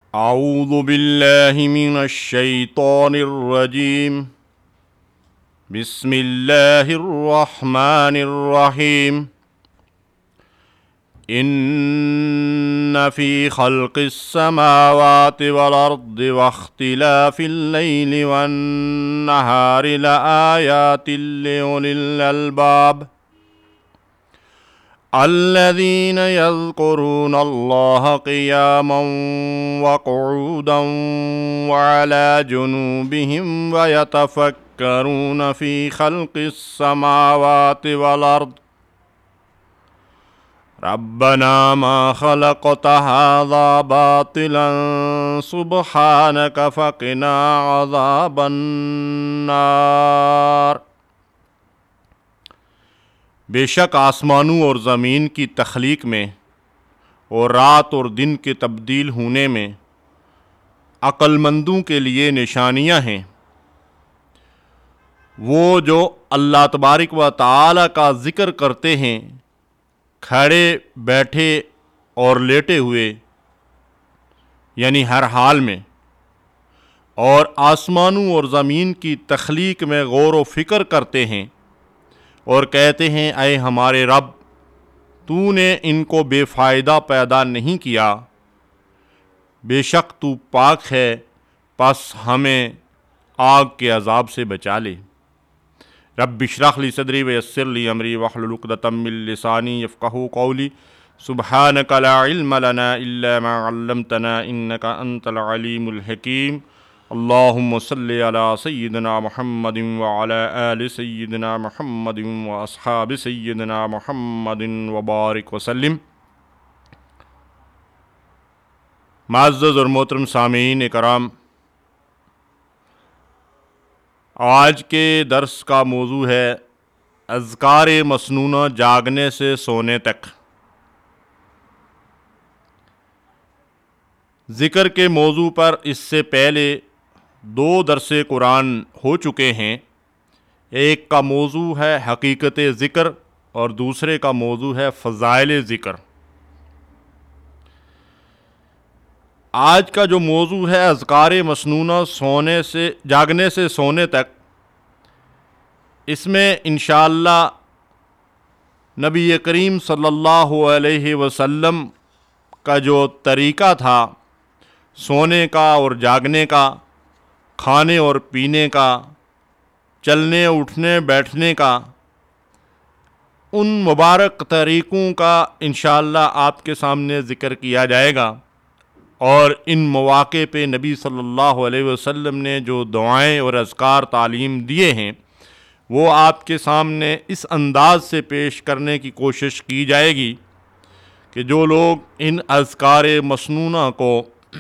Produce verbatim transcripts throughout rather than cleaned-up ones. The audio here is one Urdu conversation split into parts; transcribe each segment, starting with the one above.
اعوذ باللہ من الشیطان الرجیم بسم اللہ الرحمن الرحیم ان فی خلق السماوات والارض واختلاف اللیل والنہار لآیات لأولی الالباب الذين يذكرون الله قياما وقعودا وعلى جنوبهم ويتفكرون في خلق السماوات والأرض ربنا ما خلقت هذا باطلا سبحانك فقنا عذاب النار۔ بے شک آسمانوں اور زمین کی تخلیق میں اور رات اور دن کے تبدیل ہونے میں عقل مندوں کے لیے نشانیاں ہیں۔ وہ جو اللہ تبارک و تعالی کا ذکر کرتے ہیں کھڑے بیٹھے اور لیٹے ہوئے، یعنی ہر حال میں، اور آسمانوں اور زمین کی تخلیق میں غور و فکر کرتے ہیں اور کہتے ہیں اے ہمارے رب، تو نے ان کو بے فائدہ پیدا نہیں کیا، بے شک تو پاک ہے، پس ہمیں آگ کے عذاب سے بچا لے۔ رب اشرح لی صدری ویسر لی امری واحلل عقدۃ من لسانی یفقہوا قولی سبحانک لا علم لنا الا ما علمتنا انک انت العلیم الحکیم۔ اللہم صلی علی سیدنا محمد وعلی آل سیدنا محمد واصحاب سیدنا محمد وبارک وسلم۔ معزز اور محترم سامعین کرام، آج کے درس کا موضوع ہے اذکار مسنونہ جاگنے سے سونے تک۔ ذکر کے موضوع پر اس سے پہلے دو درس قرآن ہو چکے ہیں۔ ایک کا موضوع ہے حقیقت ذکر اور دوسرے کا موضوع ہے فضائل ذکر۔ آج کا جو موضوع ہے اذکار مسنونہ سونے سے جاگنے سے سونے تک، اس میں انشاءاللہ نبی کریم صلی اللہ علیہ وسلم کا جو طریقہ تھا سونے کا اور جاگنے کا، کھانے اور پینے کا، چلنے اٹھنے بیٹھنے کا، ان مبارک طریقوں کا انشاءاللہ آپ کے سامنے ذکر کیا جائے گا، اور ان مواقع پہ نبی صلی اللہ علیہ وسلم نے جو دعائیں اور اذکار تعلیم دیے ہیں وہ آپ کے سامنے اس انداز سے پیش کرنے کی کوشش کی جائے گی کہ جو لوگ ان اذکار مسنونہ کو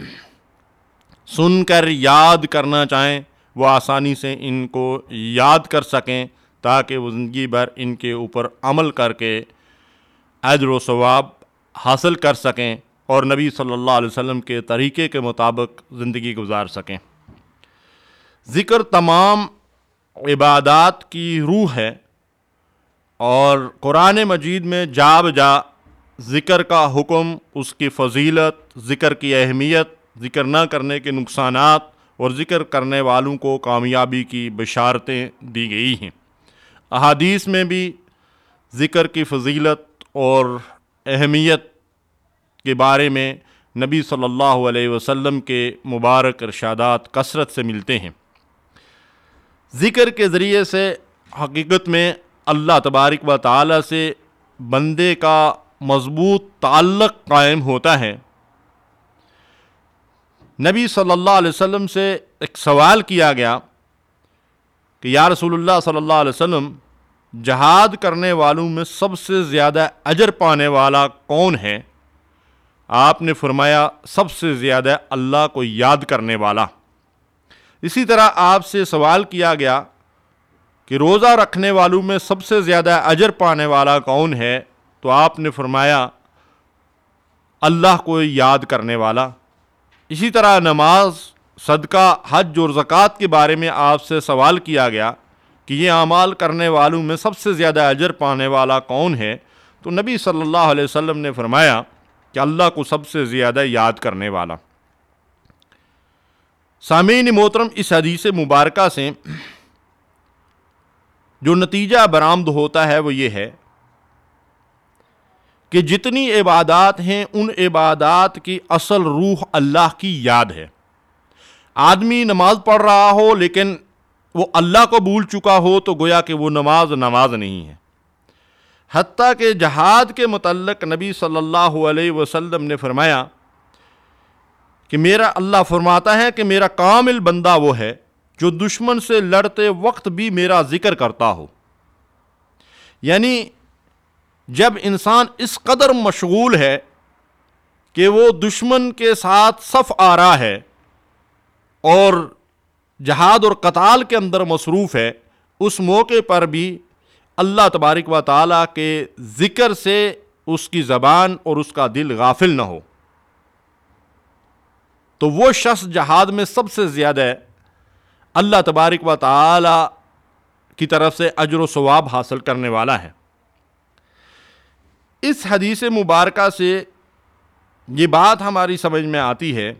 سن کر یاد کرنا چاہیں وہ آسانی سے ان کو یاد کر سکیں، تاکہ وہ زندگی بھر ان کے اوپر عمل کر کے اجر و ثواب حاصل کر سکیں اور نبی صلی اللہ علیہ وسلم کے طریقے کے مطابق زندگی گزار سکیں۔ ذکر تمام عبادات کی روح ہے، اور قرآن مجید میں جا بجا ذکر کا حکم، اس کی فضیلت، ذکر کی اہمیت، ذکر نہ کرنے کے نقصانات اور ذکر کرنے والوں کو کامیابی کی بشارتیں دی گئی ہیں۔ احادیث میں بھی ذکر کی فضیلت اور اہمیت کے بارے میں نبی صلی اللہ علیہ وسلم کے مبارک ارشادات کثرت سے ملتے ہیں۔ ذکر کے ذریعے سے حقیقت میں اللہ تبارک و تعالی سے بندے کا مضبوط تعلق قائم ہوتا ہے۔ نبی صلی اللہ علیہ وسلم سے ایک سوال کیا گیا کہ یا رسول اللہ صلی اللہ علیہ وسلم، جہاد کرنے والوں میں سب سے زیادہ اجر پانے والا کون ہے؟ آپ نے فرمایا سب سے زیادہ اللہ کو یاد کرنے والا۔ اسی طرح آپ سے سوال کیا گیا کہ روزہ رکھنے والوں میں سب سے زیادہ اجر پانے والا کون ہے؟ تو آپ نے فرمایا اللہ کو یاد کرنے والا۔ اسی طرح نماز، صدقہ، حج اور زکوٰۃ کے بارے میں آپ سے سوال کیا گیا کہ یہ اعمال کرنے والوں میں سب سے زیادہ اجر پانے والا کون ہے؟ تو نبی صلی اللہ علیہ وسلم نے فرمایا کہ اللہ کو سب سے زیادہ یاد کرنے والا۔ سامعین محترم، اس حدیث مبارکہ سے جو نتیجہ برآمد ہوتا ہے وہ یہ ہے کہ جتنی عبادات ہیں ان عبادات کی اصل روح اللہ کی یاد ہے۔ آدمی نماز پڑھ رہا ہو لیکن وہ اللہ کو بھول چکا ہو تو گویا کہ وہ نماز نماز نہیں ہے۔ حتیٰ کہ جہاد کے متعلق نبی صلی اللہ علیہ وسلم نے فرمایا کہ میرا اللہ فرماتا ہے کہ میرا کامل بندہ وہ ہے جو دشمن سے لڑتے وقت بھی میرا ذکر کرتا ہو۔ یعنی جب انسان اس قدر مشغول ہے کہ وہ دشمن کے ساتھ صف آ رہا ہے اور جہاد اور قتال کے اندر مصروف ہے، اس موقع پر بھی اللہ تبارک و تعالیٰ کے ذکر سے اس کی زبان اور اس کا دل غافل نہ ہو، تو وہ شخص جہاد میں سب سے زیادہ اللہ تبارک و تعالیٰ کی طرف سے اجر و ثواب حاصل کرنے والا ہے۔ اس حدیث مبارکہ سے یہ بات ہماری سمجھ میں آتی ہے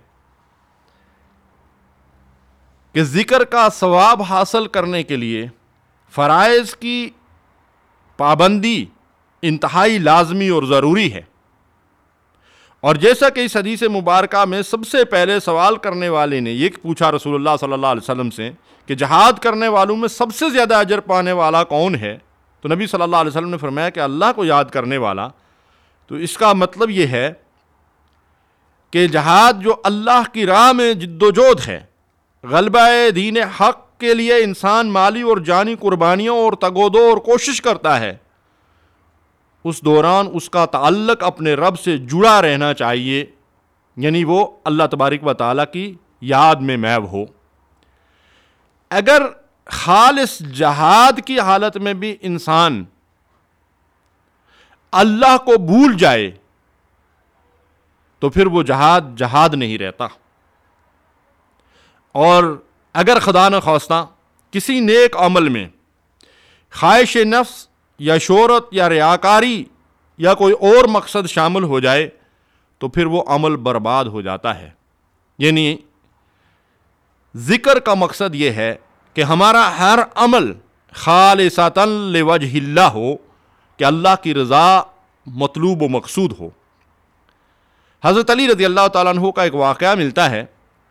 کہ ذکر کا ثواب حاصل کرنے کے لیے فرائض کی پابندی انتہائی لازمی اور ضروری ہے۔ اور جیسا کہ اس حدیث مبارکہ میں سب سے پہلے سوال کرنے والے نے یہ پوچھا رسول اللہ صلی اللہ علیہ وسلم سے کہ جہاد کرنے والوں میں سب سے زیادہ اجر پانے والا کون ہے، تو نبی صلی اللہ علیہ وسلم نے فرمایا کہ اللہ کو یاد کرنے والا۔ تو اس کا مطلب یہ ہے کہ جہاد جو اللہ کی راہ میں جد و جہد ہے، غلبہ دین حق کے لیے انسان مالی اور جانی قربانیوں اور تگودو اور کوشش کرتا ہے، اس دوران اس کا تعلق اپنے رب سے جڑا رہنا چاہیے، یعنی وہ اللہ تبارک و تعالیٰ کی یاد میں محو ہو۔ اگر خالص جہاد کی حالت میں بھی انسان اللہ کو بھول جائے تو پھر وہ جہاد جہاد نہیں رہتا۔ اور اگر خدا نخواستہ کسی نیک عمل میں خواہش نفس یا شہرت یا ریاکاری یا کوئی اور مقصد شامل ہو جائے تو پھر وہ عمل برباد ہو جاتا ہے۔ یعنی ذکر کا مقصد یہ ہے کہ ہمارا ہر عمل خالصتاً لوجہ اللہ ہو، کہ اللہ کی رضا مطلوب و مقصود ہو۔ حضرت علی رضی اللہ تعالیٰ عنہ کا ایک واقعہ ملتا ہے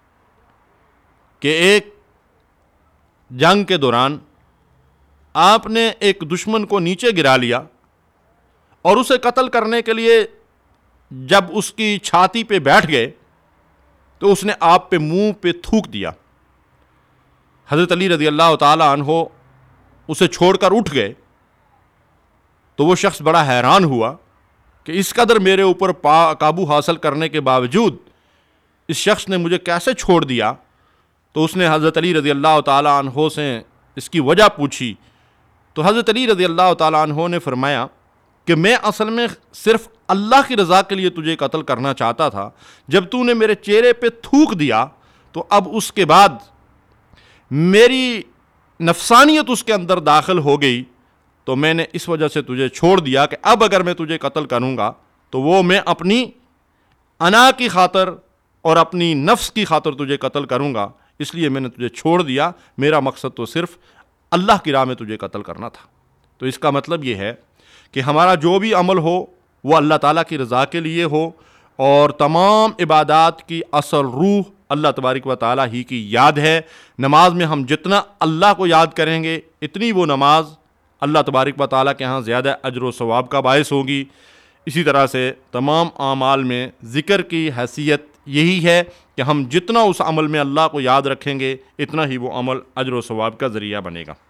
کہ ایک جنگ کے دوران آپ نے ایک دشمن کو نیچے گرا لیا اور اسے قتل کرنے کے لیے جب اس کی چھاتی پہ بیٹھ گئے تو اس نے آپ پہ منہ پہ تھوک دیا۔ حضرت علی رضی اللہ تعالیٰ عنہ اسے چھوڑ کر اٹھ گئے تو وہ شخص بڑا حیران ہوا کہ اس قدر میرے اوپر قابو حاصل کرنے کے باوجود اس شخص نے مجھے کیسے چھوڑ دیا۔ تو اس نے حضرت علی رضی اللہ تعالیٰ عنہ سے اس کی وجہ پوچھی تو حضرت علی رضی اللہ تعالیٰ عنہ نے فرمایا کہ میں اصل میں صرف اللہ کی رضا کے لیے تجھے قتل کرنا چاہتا تھا، جب تو نے میرے چہرے پہ تھوک دیا تو اب اس کے بعد میری نفسانیت اس کے اندر داخل ہو گئی، تو میں نے اس وجہ سے تجھے چھوڑ دیا کہ اب اگر میں تجھے قتل کروں گا تو وہ میں اپنی انا کی خاطر اور اپنی نفس کی خاطر تجھے قتل کروں گا، اس لیے میں نے تجھے چھوڑ دیا، میرا مقصد تو صرف اللہ کی راہ میں تجھے قتل کرنا تھا۔ تو اس کا مطلب یہ ہے کہ ہمارا جو بھی عمل ہو وہ اللہ تعالیٰ کی رضا کے لیے ہو، اور تمام عبادات کی اصل روح اللہ تبارک و تعالیٰ ہی کی یاد ہے۔ نماز میں ہم جتنا اللہ کو یاد کریں گے اتنی وہ نماز اللہ تبارک و تعالیٰ کے ہاں زیادہ اجر و ثواب کا باعث ہوگی۔ اسی طرح سے تمام اعمال میں ذکر کی حیثیت یہی ہے کہ ہم جتنا اس عمل میں اللہ کو یاد رکھیں گے اتنا ہی وہ عمل اجر و ثواب کا ذریعہ بنے گا۔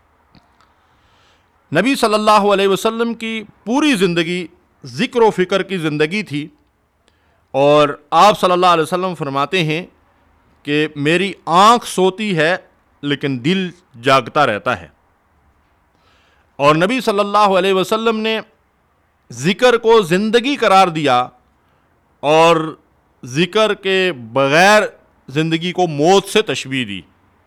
نبی صلی اللہ علیہ وسلم کی پوری زندگی ذکر و فکر کی زندگی تھی، اور آپ صلی اللہ علیہ وسلم فرماتے ہیں کہ میری آنکھ سوتی ہے لیکن دل جاگتا رہتا ہے۔ اور نبی صلی اللہ علیہ وسلم نے ذکر کو زندگی قرار دیا اور ذکر کے بغیر زندگی کو موت سے تشبیہ دی۔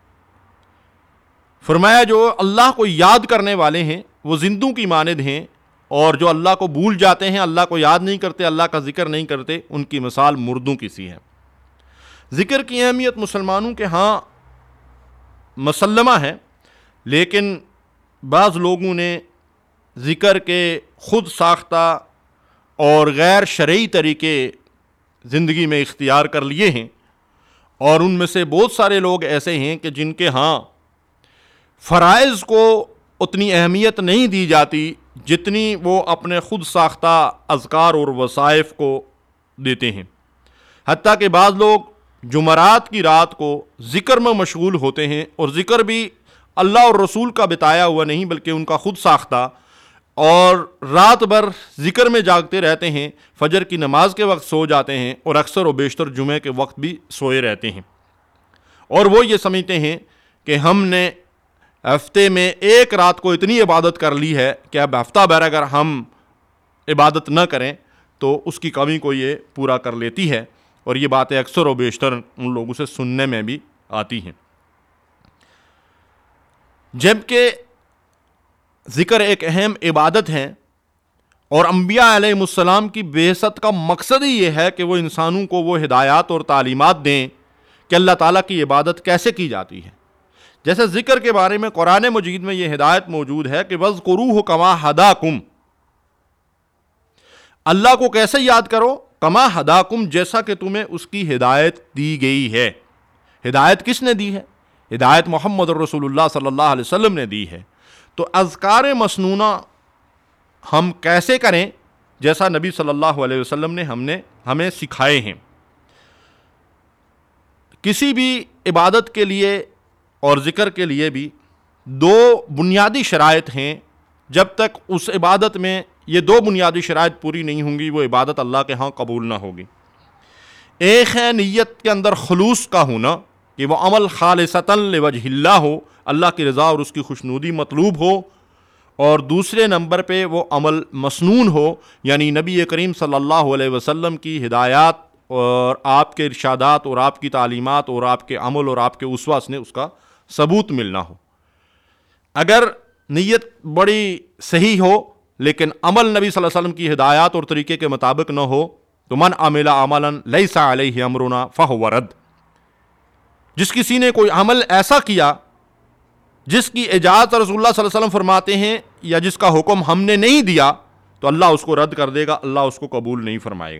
فرمایا جو اللہ کو یاد کرنے والے ہیں وہ زندوں کی مانند ہیں، اور جو اللہ کو بھول جاتے ہیں، اللہ کو یاد نہیں کرتے، اللہ کا ذکر نہیں کرتے، ان کی مثال مردوں کی سی ہے۔ ذکر کی اہمیت مسلمانوں کے ہاں مسلمہ ہے، لیکن بعض لوگوں نے ذکر کے خود ساختہ اور غیر شرعی طریقے زندگی میں اختیار کر لیے ہیں، اور ان میں سے بہت سارے لوگ ایسے ہیں کہ جن کے ہاں فرائض کو اتنی اہمیت نہیں دی جاتی جتنی وہ اپنے خود ساختہ اذکار اور وظائف کو دیتے ہیں۔ حتیٰ کہ بعض لوگ جمعرات کی رات کو ذکر میں مشغول ہوتے ہیں، اور ذکر بھی اللہ اور رسول کا بتایا ہوا نہیں بلکہ ان کا خود ساختہ، اور رات بھر ذکر میں جاگتے رہتے ہیں، فجر کی نماز کے وقت سو جاتے ہیں، اور اکثر و بیشتر جمعے کے وقت بھی سوئے رہتے ہیں، اور وہ یہ سمجھتے ہیں کہ ہم نے ہفتے میں ایک رات کو اتنی عبادت کر لی ہے کہ اب ہفتہ بھر اگر ہم عبادت نہ کریں تو اس کی کمی کو یہ پورا کر لیتی ہے، اور یہ باتیں اکثر و بیشتر ان لوگوں سے سننے میں بھی آتی ہیں۔ جبکہ ذکر ایک اہم عبادت ہے، اور انبیاء علیہ السلام کی بعثت کا مقصد ہی یہ ہے کہ وہ انسانوں کو وہ ہدایات اور تعلیمات دیں کہ اللہ تعالیٰ کی عبادت کیسے کی جاتی ہے۔ جیسے ذکر کے بارے میں قرآن مجید میں یہ ہدایت موجود ہے کہ وَاذْكُرُوهُ كَمَا هَدَاكُمْ، اللہ کو کیسے یاد کرو؟ کما ہداکم، جیسا کہ تمہیں اس کی ہدایت دی گئی ہے۔ ہدایت کس نے دی ہے؟ ہدایت محمد رسول اللہ صلی اللہ علیہ وسلم نے دی ہے۔ تو اذکار مسنونہ ہم کیسے کریں؟ جیسا نبی صلی اللہ علیہ وسلم نے ہم نے ہمیں سکھائے ہیں۔ کسی بھی عبادت کے لیے اور ذکر کے لیے بھی دو بنیادی شرائط ہیں، جب تک اس عبادت میں یہ دو بنیادی شرائط پوری نہیں ہوں گی وہ عبادت اللہ کے ہاں قبول نہ ہوگی۔ ایک ہے نیت کے اندر خلوص کا ہونا، کہ وہ عمل خالصتاً لوجہ اللہ ہو، اللہ کی رضا اور اس کی خوشنودی مطلوب ہو، اور دوسرے نمبر پہ وہ عمل مسنون ہو، یعنی نبی کریم صلی اللہ علیہ وسلم کی ہدایات اور آپ کے ارشادات اور آپ کی تعلیمات اور آپ کے عمل اور آپ کے اسوہ سے اس کا ثبوت ملنا ہو۔ اگر نیت بڑی صحیح ہو لیکن عمل نبی صلی اللہ علیہ وسلم کی ہدایات اور طریقے کے مطابق نہ ہو تو من عمل عملا لیس علیہ امرنا فہو رد، جس کسی نے کوئی عمل ایسا کیا جس کی اجازت رسول اللہ صلی اللہ علیہ وسلم فرماتے ہیں یا جس کا حکم ہم نے نہیں دیا تو اللہ اس کو رد کر دے گا، اللہ اس کو قبول نہیں فرمائے گا۔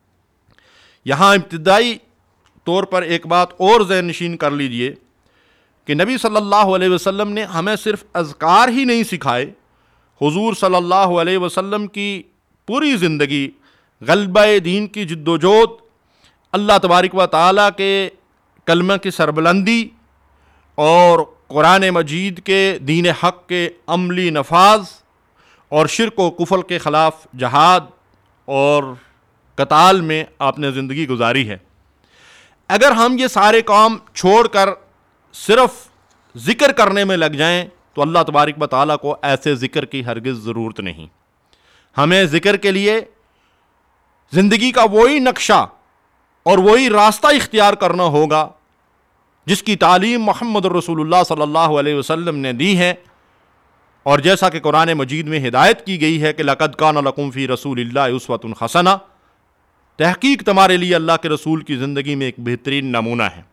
یہاں ابتدائی طور پر ایک بات اور ذہن نشین کر لیجئے کہ نبی صلی اللہ علیہ وسلم نے ہمیں صرف اذکار ہی نہیں سکھائے، حضور صلی اللہ علیہ وسلم کی پوری زندگی غلبہ دین کی جد و جہد، اللہ تبارک و تعالیٰ کے کلمہ کی سربلندی اور قرآن مجید کے دین حق کے عملی نفاذ اور شرک و کفر کے خلاف جہاد اور قتال میں آپ نے زندگی گزاری ہے۔ اگر ہم یہ سارے کام چھوڑ کر صرف ذکر کرنے میں لگ جائیں تو اللہ تبارک و تعالیٰ کو ایسے ذکر کی ہرگز ضرورت نہیں۔ ہمیں ذکر کے لیے زندگی کا وہی نقشہ اور وہی راستہ اختیار کرنا ہوگا جس کی تعلیم محمد رسول اللہ صلی اللہ علیہ وسلم نے دی ہے، اور جیسا کہ قرآن مجید میں ہدایت کی گئی ہے کہ لَقَدْ كَانَ لَكُمْ فِي رَسُولِ اللَّهِ أُسْوَةٌ حَسَنَةٌ، تحقیق تمہارے لیے اللہ کے رسول کی زندگی میں ایک بہترین نمونہ ہے۔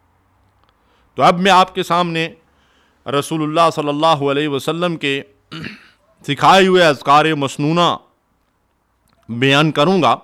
تو اب میں آپ کے سامنے رسول اللہ صلی اللہ علیہ وسلم کے سکھائے ہوئے اذکار مسنونہ بیان کروں گا۔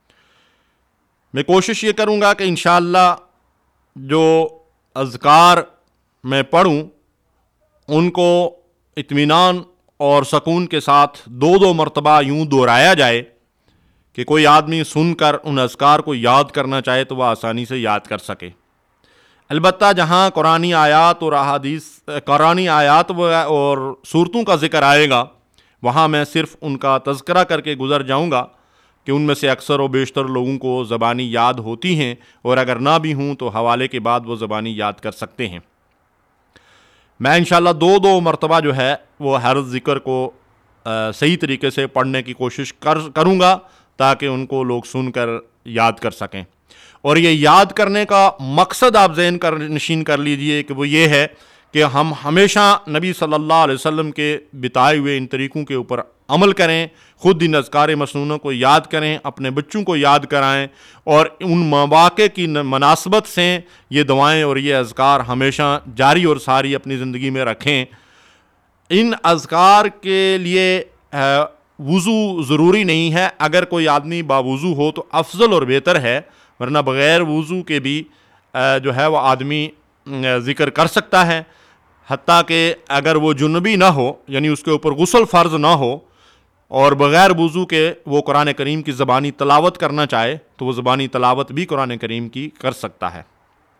میں کوشش یہ کروں گا کہ انشاءاللہ جو اذکار میں پڑھوں ان کو اطمینان اور سکون کے ساتھ دو دو مرتبہ یوں دہرایا جائے کہ کوئی آدمی سن کر ان اذکار کو یاد کرنا چاہے تو وہ آسانی سے یاد کر سکے۔ البتہ جہاں قرآنی آیات اور احادیث قرآنی آیات اور صورتوں کا ذکر آئے گا وہاں میں صرف ان کا تذکرہ کر کے گزر جاؤں گا کہ ان میں سے اکثر و بیشتر لوگوں کو زبانی یاد ہوتی ہیں، اور اگر نہ بھی ہوں تو حوالے کے بعد وہ زبانی یاد کر سکتے ہیں۔ میں انشاءاللہ دو دو مرتبہ جو ہے وہ ہر ذکر کو صحیح طریقے سے پڑھنے کی کوشش کر کروں گا تاکہ ان کو لوگ سن کر یاد کر سکیں۔ اور یہ یاد کرنے کا مقصد آپ ذہن کر نشین کر لیجئے کہ وہ یہ ہے کہ ہم ہمیشہ نبی صلی اللہ علیہ وسلم کے بتائے ہوئے ان طریقوں کے اوپر عمل کریں، خود ان اذکار مسنونہ کو یاد کریں، اپنے بچوں کو یاد کرائیں، اور ان مواقع کی مناسبت سے یہ دعائیں اور یہ اذکار ہمیشہ جاری اور ساری اپنی زندگی میں رکھیں۔ ان اذکار کے لیے وضو ضروری نہیں ہے، اگر کوئی آدمی باوضو ہو تو افضل اور بہتر ہے، ورنہ بغیر وضو کے بھی جو ہے وہ آدمی ذکر کر سکتا ہے، حتیٰ کہ اگر وہ جنبی نہ ہو، یعنی اس کے اوپر غسل فرض نہ ہو، اور بغیر وضو کے وہ قرآن کریم کی زبانی تلاوت کرنا چاہے تو وہ زبانی تلاوت بھی قرآن کریم کی کر سکتا ہے۔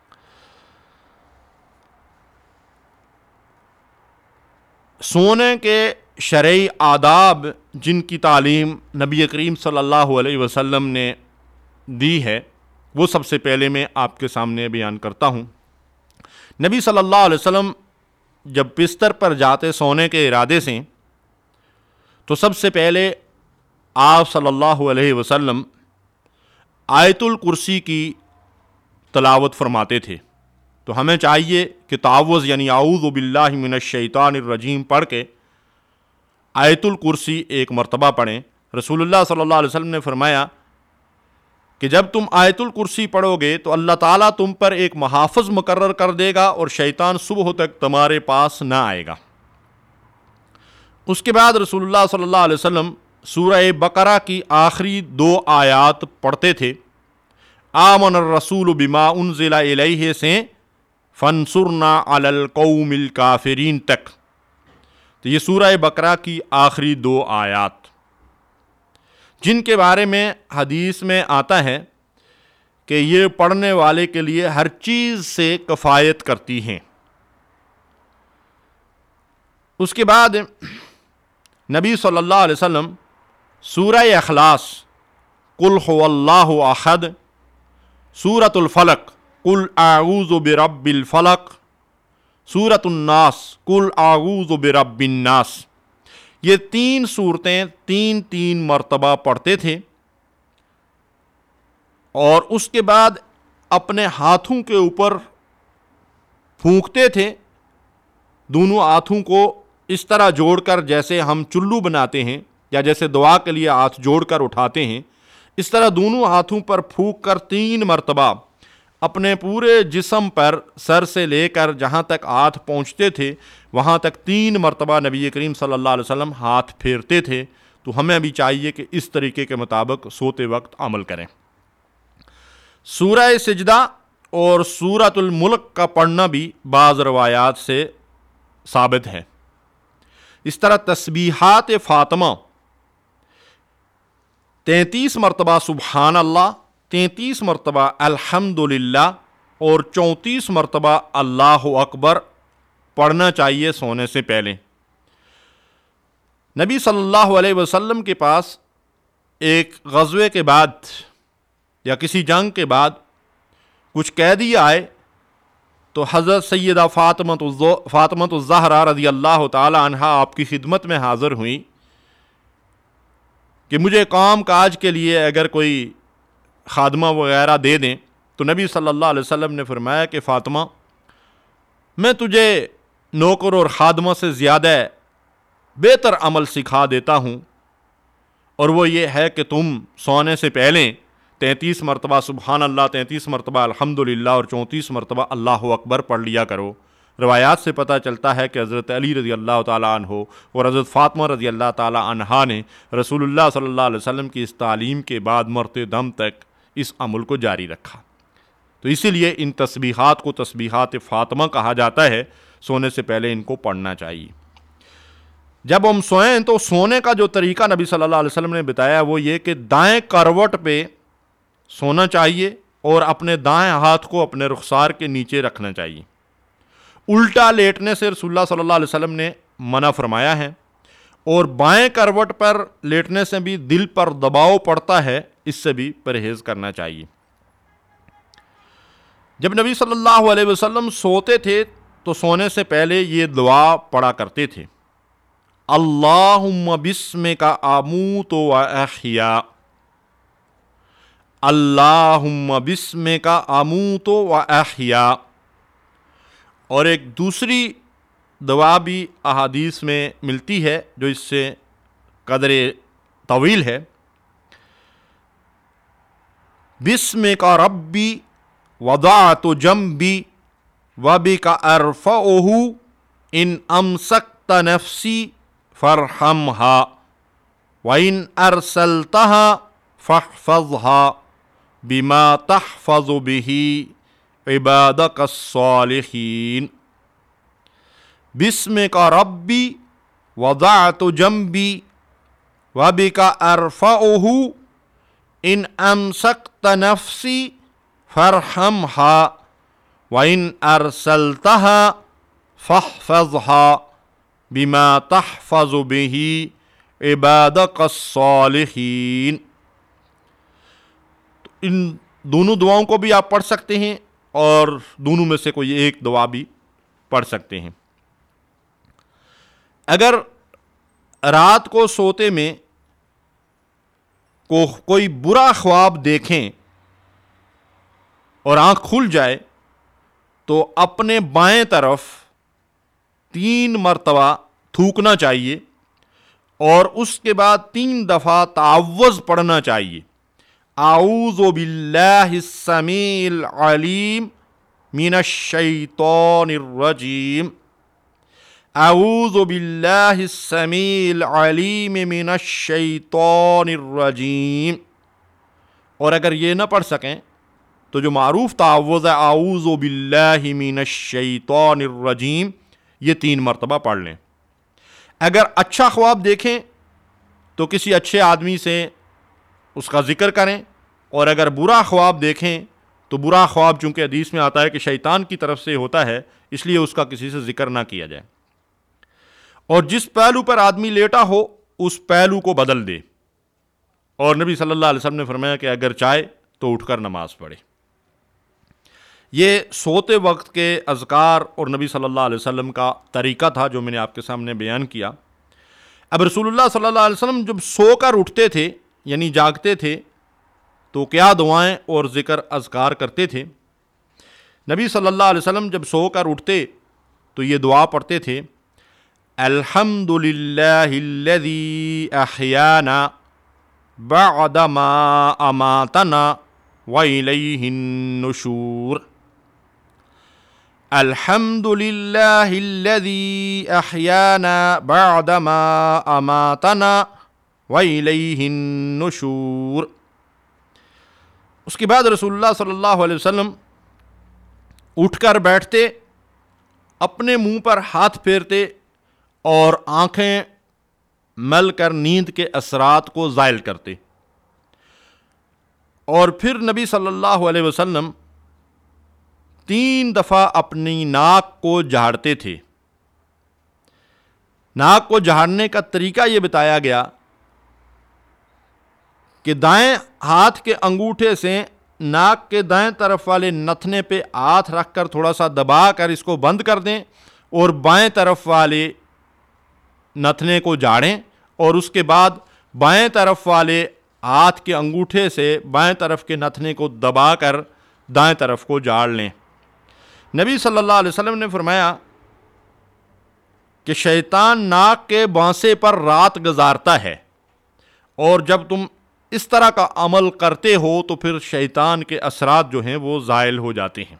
سونے کے شرعی آداب جن کی تعلیم نبی کریم صلی اللہ علیہ وسلم نے دی ہے، وہ سب سے پہلے میں آپ کے سامنے بیان کرتا ہوں۔ نبی صلی اللہ علیہ وسلم جب بستر پر جاتے سونے کے ارادے سے، تو سب سے پہلے آپ صلی اللہ علیہ وسلم آیت الکرسی کی تلاوت فرماتے تھے۔ تو ہمیں چاہیے کہ تعوذ یعنی اعوذ باللہ من الشیطان الرجیم پڑھ کے آیت الکرسی ایک مرتبہ پڑھیں۔ رسول اللہ صلی اللہ علیہ وسلم نے فرمایا کہ جب تم آیت الکرسی پڑھو گے تو اللہ تعالیٰ تم پر ایک محافظ مقرر کر دے گا اور شیطان صبح تک تمہارے پاس نہ آئے گا۔ اس کے بعد رسول اللہ صلی اللہ علیہ وسلم سورہ بقرہ کی آخری دو آیات پڑھتے تھے، آمن الرسول بما انزل الیہ سے فانصرنا علی القوم الکافرین تک۔ تو یہ سورہ بقرہ کی آخری دو آیات جن کے بارے میں حدیث میں آتا ہے کہ یہ پڑھنے والے کے لیے ہر چیز سے کفایت کرتی ہیں۔ اس کے بعد نبی صلی اللہ علیہ وسلم سورہ اخلاص قل هو اللہ احد، سورۃ الفلق قل اعوذ برب الفلق، سورۃ الناس قل اعوذ برب الناس، یہ تین صورتیں تین تین مرتبہ پڑھتے تھے، اور اس کے بعد اپنے ہاتھوں کے اوپر پھونکتے تھے، دونوں ہاتھوں کو اس طرح جوڑ کر جیسے ہم چلو بناتے ہیں یا جیسے دعا کے لیے ہاتھ جوڑ کر اٹھاتے ہیں، اس طرح دونوں ہاتھوں پر پھونک کر تین مرتبہ اپنے پورے جسم پر سر سے لے کر جہاں تک ہاتھ پہنچتے تھے وہاں تک تین مرتبہ نبی کریم صلی اللہ علیہ وسلم ہاتھ پھیرتے تھے۔ تو ہمیں بھی چاہیے کہ اس طریقے کے مطابق سوتے وقت عمل کریں۔ سورہ سجدہ اور سورۃ الملک کا پڑھنا بھی بعض روایات سے ثابت ہے۔ اس طرح تسبیحات فاطمہ تینتیس مرتبہ سبحان اللہ، تینتیس مرتبہ الحمدللہ اور چونتیس مرتبہ اللہ اکبر پڑھنا چاہیے سونے سے پہلے۔ نبی صلی اللہ علیہ وسلم کے پاس ایک غزوے کے بعد یا کسی جنگ کے بعد کچھ قیدی آئے، تو حضرت سیدہ فاطمہ فاطمہ الزہرا رضی اللہ تعالی عنہا آپ کی خدمت میں حاضر ہوئیں کہ مجھے کام کاج کے لیے اگر کوئی خادمہ وغیرہ دے دیں، تو نبی صلی اللہ علیہ وسلم نے فرمایا کہ فاطمہ، میں تجھے نوکر اور خادمہ سے زیادہ بہتر عمل سکھا دیتا ہوں، اور وہ یہ ہے کہ تم سونے سے پہلے تینتیس مرتبہ سبحان اللہ، تینتیس مرتبہ الحمدللہ اور چونتیس مرتبہ اللہ اکبر پڑھ لیا کرو۔ روایات سے پتہ چلتا ہے کہ حضرت علی رضی اللہ تعالیٰ عنہ اور حضرت فاطمہ رضی اللہ تعالیٰ عنہا نے رسول اللہ صلی اللہ علیہ وسلم کی اس تعلیم کے بعد مرتے دم تک اس عمل کو جاری رکھا۔ تو اسی لیے ان تسبیحات کو تسبیحات فاطمہ کہا جاتا ہے، سونے سے پہلے ان کو پڑھنا چاہیے۔ جب ہم سوئیں تو سونے کا جو طریقہ نبی صلی اللہ علیہ وسلم نے بتایا وہ یہ کہ دائیں کروٹ پہ سونا چاہیے اور اپنے دائیں ہاتھ کو اپنے رخسار کے نیچے رکھنا چاہیے۔ الٹا لیٹنے سے رسول اللہ صلی اللہ علیہ وسلم نے منع فرمایا ہے، اور بائیں کروٹ پر لیٹنے سے بھی دل پر دباؤ پڑتا ہے، اس سے بھی پرہیز کرنا چاہیے۔ جب نبی صلی اللہ علیہ وسلم سوتے تھے تو سونے سے پہلے یہ دعا پڑھا کرتے تھے، اللہم بسمک اموت و احیا، اللہم بسمک اموت و احیا۔ اور ایک دوسری دعا بھی احادیث میں ملتی ہے جو اس سے قدر طویل ہے. بسمک ربی وضعت جنبی وبک ارفعہ ان امسکت نفسی فارحمہا وَإِنْ أَرْسَلْتَهَا فَاحْفَظْهَا بِمَا تَحْفَظُ بِهِ عِبَادَكَ الصَّالِحِينَ. بِسْمِكَ رَبِّي وَضَعْتُ جَنْبِي وَبِكَ أَرْفَعُهُ إِنْ أَمْسَكْتَ نَفْسِي فَارْحَمْهَا وَإِنْ أَرْسَلْتَهَا فَاحْفَظْهَا بِمَا تَحْفَظُ بِهِ عبادک الصالحین. ان دونوں دعاؤں کو بھی آپ پڑھ سکتے ہیں اور دونوں میں سے کوئی ایک دعا بھی پڑھ سکتے ہیں. اگر رات کو سوتے میں کو کوئی برا خواب دیکھیں اور آنکھ کھل جائے تو اپنے بائیں طرف تین مرتبہ تھوکنا چاہیے اور اس کے بعد تین دفعہ تعوذ پڑھنا چاہیے. اعوذ باللہ السمیع العلیم من الشیطان الرجیم. اعوذ باللہ السمیع العلیم من الشیطان الرجیم. اور اگر یہ نہ پڑھ سکیں تو جو معروف تعوذ ہے اعوذ باللہ من الشیطان الرجیم یہ تین مرتبہ پڑھ لیں. اگر اچھا خواب دیکھیں تو کسی اچھے آدمی سے اس کا ذکر کریں، اور اگر برا خواب دیکھیں تو برا خواب چونکہ حدیث میں آتا ہے کہ شیطان کی طرف سے ہوتا ہے اس لیے اس کا کسی سے ذکر نہ کیا جائے. اور جس پہلو پر آدمی لیٹا ہو اس پہلو کو بدل دے. اور نبی صلی اللہ علیہ وسلم نے فرمایا کہ اگر چاہے تو اٹھ کر نماز پڑھے. یہ سوتے وقت کے اذکار اور نبی صلی اللہ علیہ وسلم کا طریقہ تھا جو میں نے آپ کے سامنے بیان کیا. اب رسول اللہ صلی اللہ علیہ وسلم جب سو کر اٹھتے تھے یعنی جاگتے تھے تو کیا دعائیں اور ذکر اذکار کرتے تھے؟ نبی صلی اللہ علیہ وسلم جب سو کر اٹھتے تو یہ دعا پڑھتے تھے: الحمد للہ الذی احیانا بعد ما اماتنا وإلیہ النشور. الحمد للہ الذی احیانا بعد ما اماتنا وإلیہ النشور. اس کے بعد رسول اللہ صلی اللہ علیہ وسلم اٹھ کر بیٹھتے، اپنے منہ پر ہاتھ پھیرتے اور آنکھیں مل کر نیند کے اثرات کو زائل کرتے، اور پھر نبی صلی اللہ علیہ وسلم تین دفعہ اپنی ناک کو جھاڑتے تھے. ناک کو جھاڑنے کا طریقہ یہ بتایا گیا کہ دائیں ہاتھ کے انگوٹھے سے ناک کے دائیں طرف والے نتھنے پہ ہاتھ رکھ کر تھوڑا سا دبا کر اس کو بند کر دیں اور بائیں طرف والے نتھنے کو جھاڑیں، اور اس کے بعد بائیں طرف والے ہاتھ کے انگوٹھے سے بائیں طرف کے نتھنے کو دبا کر دائیں طرف کو جھاڑ لیں. نبی صلی اللہ علیہ وسلم نے فرمایا کہ شیطان ناک کے بانسے پر رات گزارتا ہے، اور جب تم اس طرح کا عمل کرتے ہو تو پھر شیطان کے اثرات جو ہیں وہ زائل ہو جاتے ہیں.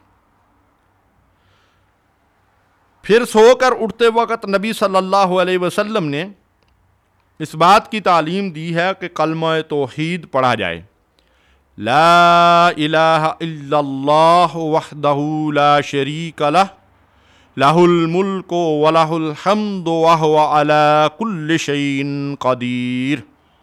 پھر سو کر اٹھتے وقت نبی صلی اللہ علیہ وسلم نے اس بات کی تعلیم دی ہے کہ کلمہ توحید پڑھا جائے. لا الہ الا اللہ وحدہ لا شریک لہ لہ الملک ولہ الحمد وہو علی کل شیء قدیر.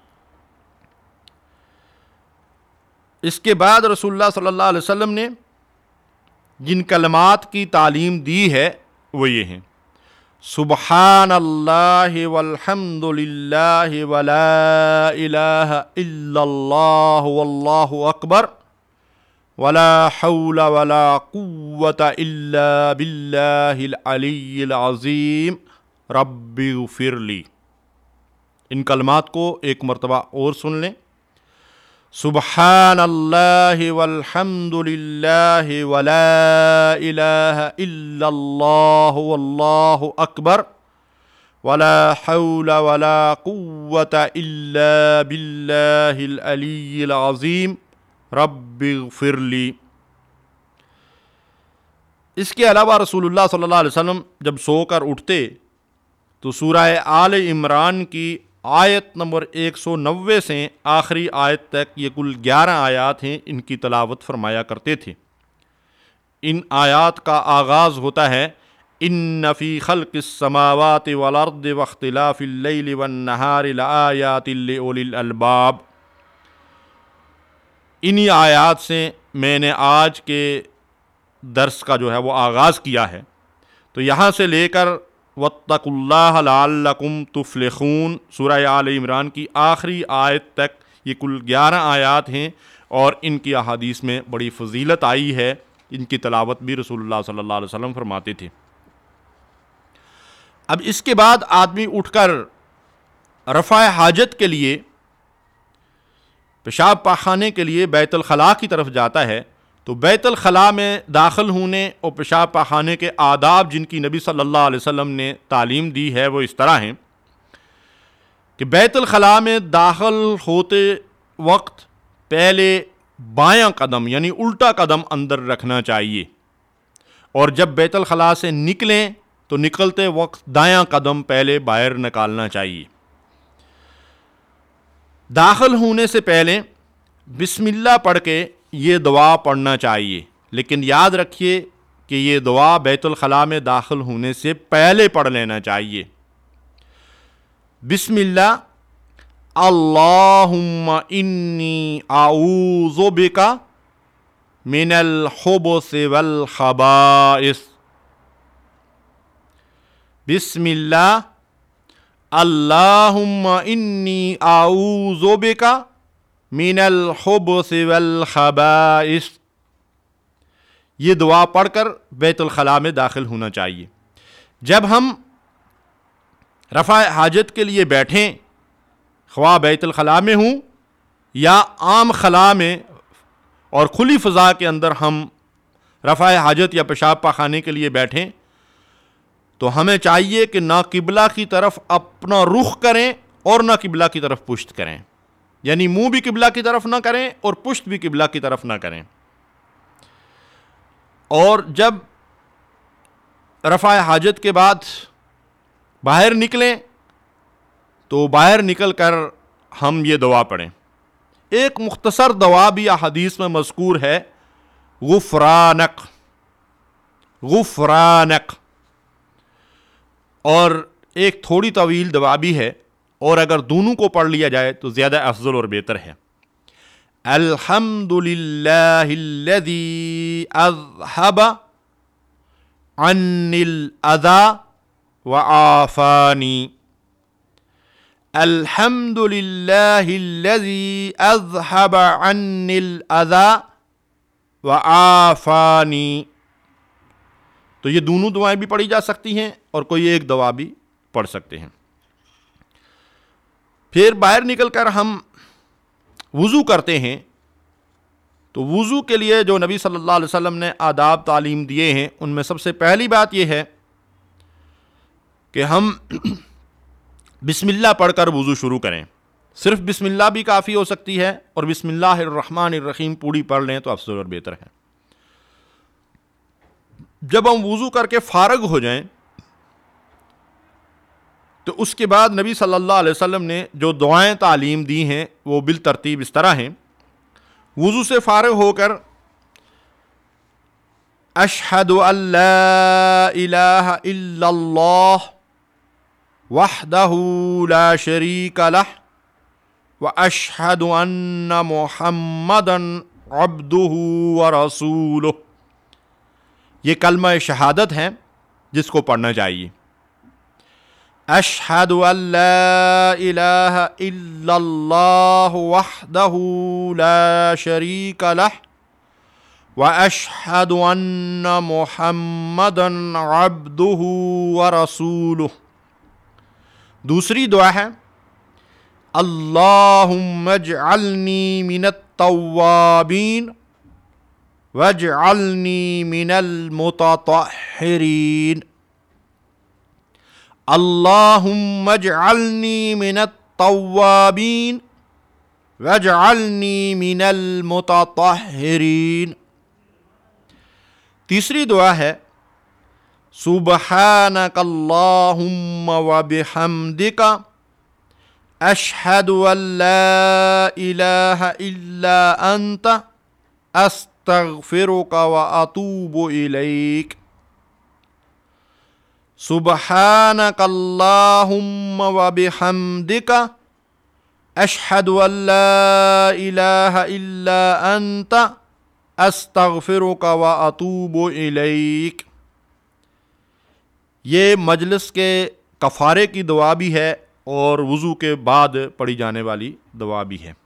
اس کے بعد رسول اللہ صلی اللہ علیہ وسلم نے جن کلمات کی تعلیم دی ہے وہ یہ ہیں: سبحان اللہ والحمد للہ ولا الہ الا اللہ واللہ اکبر ولا حول ولا قوة الا باللہ العلی العظیم رب اغفر لی. ان کلمات کو ایک مرتبہ اور سن لیں: سبحان اللہ والحمد للہ ولا الہ الا اللہ واللہ اکبر ولا حول ولا قوة الا باللہ العلی العظیم رب اغفر لی۔ اس کے علاوہ رسول اللہ صلی اللہ علیہ وسلم جب سو کر اٹھتے تو سورہ آل عمران کی آیت نمبر ایک سو نوے سے آخری آیت تک یہ کل گیارہ آیات ہیں، ان کی تلاوت فرمایا کرتے تھے۔ ان آیات کا آغاز ہوتا ہے ان فی خلق السماوات والارض واختلاف اللیل والنہار لآیات لأولی الالباب۔ انہی آیات سے میں نے آج کے درس کا جو ہے وہ آغاز کیا ہے۔ تو یہاں سے لے کر واتقوا اللہ لعلکم تفلحون سورہ آل عمران کی آخری آیت تک یہ کل گیارہ آیات ہیں، اور ان کی احادیث میں بڑی فضیلت آئی ہے، ان کی تلاوت بھی رسول اللہ صلی اللہ علیہ وسلم فرماتے تھے۔ اب اس کے بعد آدمی اٹھ کر رفع حاجت کے لیے، پیشاب پاخانے کے لیے بیت الخلاء کی طرف جاتا ہے، تو بیت الخلاء میں داخل ہونے اور پیشاب پاخانے کے آداب جن کی نبی صلی اللہ علیہ وسلم نے تعلیم دی ہے وہ اس طرح ہیں کہ بیت الخلاء میں داخل ہوتے وقت پہلے بایاں قدم یعنی الٹا قدم اندر رکھنا چاہیے، اور جب بیت الخلاء سے نکلیں تو نکلتے وقت دایاں قدم پہلے باہر نکالنا چاہیے۔ داخل ہونے سے پہلے بسم اللہ پڑھ کے یہ دعا پڑھنا چاہیے، لیکن یاد رکھیے کہ یہ دعا بیت الخلاء میں داخل ہونے سے پہلے پڑھ لینا چاہیے۔ بسم اللہ اللہم انی اعوذ بک من الخبث والخبائث۔ بسم اللہ اللہم انی اعوذ بک من الخبث والخبائث۔ یہ دعا پڑھ کر بیت الخلاء میں داخل ہونا چاہیے۔ جب ہم رفع حاجت کے لیے بیٹھیں، خواہ بیت الخلاء میں ہوں یا عام خلاء میں اور کھلی فضا کے اندر ہم رفع حاجت یا پیشاب پاخانے کے لیے بیٹھیں، تو ہمیں چاہیے کہ نہ قبلہ کی طرف اپنا رخ کریں اور نہ قبلہ کی طرف پشت کریں، یعنی منہ بھی قبلہ کی طرف نہ کریں اور پشت بھی قبلہ کی طرف نہ کریں۔ اور جب رفع حاجت کے بعد باہر نکلیں تو باہر نکل کر ہم یہ دعا پڑھیں۔ ایک مختصر دعا بھی حدیث میں مذکور ہے، غفرانک غفرانک، اور ایک تھوڑی طویل دعا بھی ہے، اور اگر دونوں کو پڑھ لیا جائے تو زیادہ افضل اور بہتر ہے۔ الحمد للہ الذی اذہب عنی الاذی وعافانی۔ الحمد للہ الذی اذہب عنی الاذی وعافانی۔ تو یہ دونوں دعائیں بھی پڑھی جا سکتی ہیں اور کوئی ایک دعا بھی پڑھ سکتے ہیں۔ پھر باہر نکل کر ہم وضو کرتے ہیں، تو وضو کے لیے جو نبی صلی اللہ علیہ وسلم نے آداب تعلیم دیے ہیں ان میں سب سے پہلی بات یہ ہے کہ ہم بسم اللہ پڑھ کر وضو شروع کریں۔ صرف بسم اللہ بھی کافی ہو سکتی ہے، اور بسم اللہ الرحمن الرحیم پوری پڑھ لیں تو افضل اور بہتر ہے۔ جب ہم وضو کر کے فارغ ہو جائیں تو اس کے بعد نبی صلی اللہ علیہ وسلم نے جو دعائیں تعلیم دی ہیں وہ بالترتیب اس طرح ہیں۔ وضو سے فارغ ہو کر اشہد ان لا الہ الا اللہ وحدہ لا شریک لہ واشہد ان محمدا عبدہ ورسولہ، یہ کلمہ شہادت ہے جس کو پڑھنا چاہیے۔ اشہد ان لا الہ الا اللہ وحدہ لا شریک لہ واشہد ان محمدا عبدہ ورسولہ۔ دوسری دعا ہے اللہم اجعلنی من التوابین واجعلنی من المتطہرین۔ اللہم اجعلنی من التوابین واجعلنی من المتطہرین۔ تیسری دعا ہے سبحانک اللہم وبحمدک اشہد ان لا الہ الا انت استغفرک واتوب الیک۔ سبحانک اللہم وبحمدک اشہد ان لا الہ الا انت استغفرک واتوب الیک۔ یہ مجلس کے کفارے کی دعا بھی ہے اور وضو کے بعد پڑھی جانے والی دعا بھی ہے۔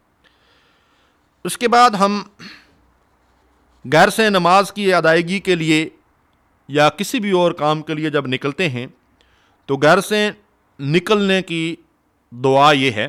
اس کے بعد ہم گھر سے نماز کی ادائیگی کے لیے یا کسی بھی اور کام کے لیے جب نکلتے ہیں تو گھر سے نکلنے کی دعا یہ ہے،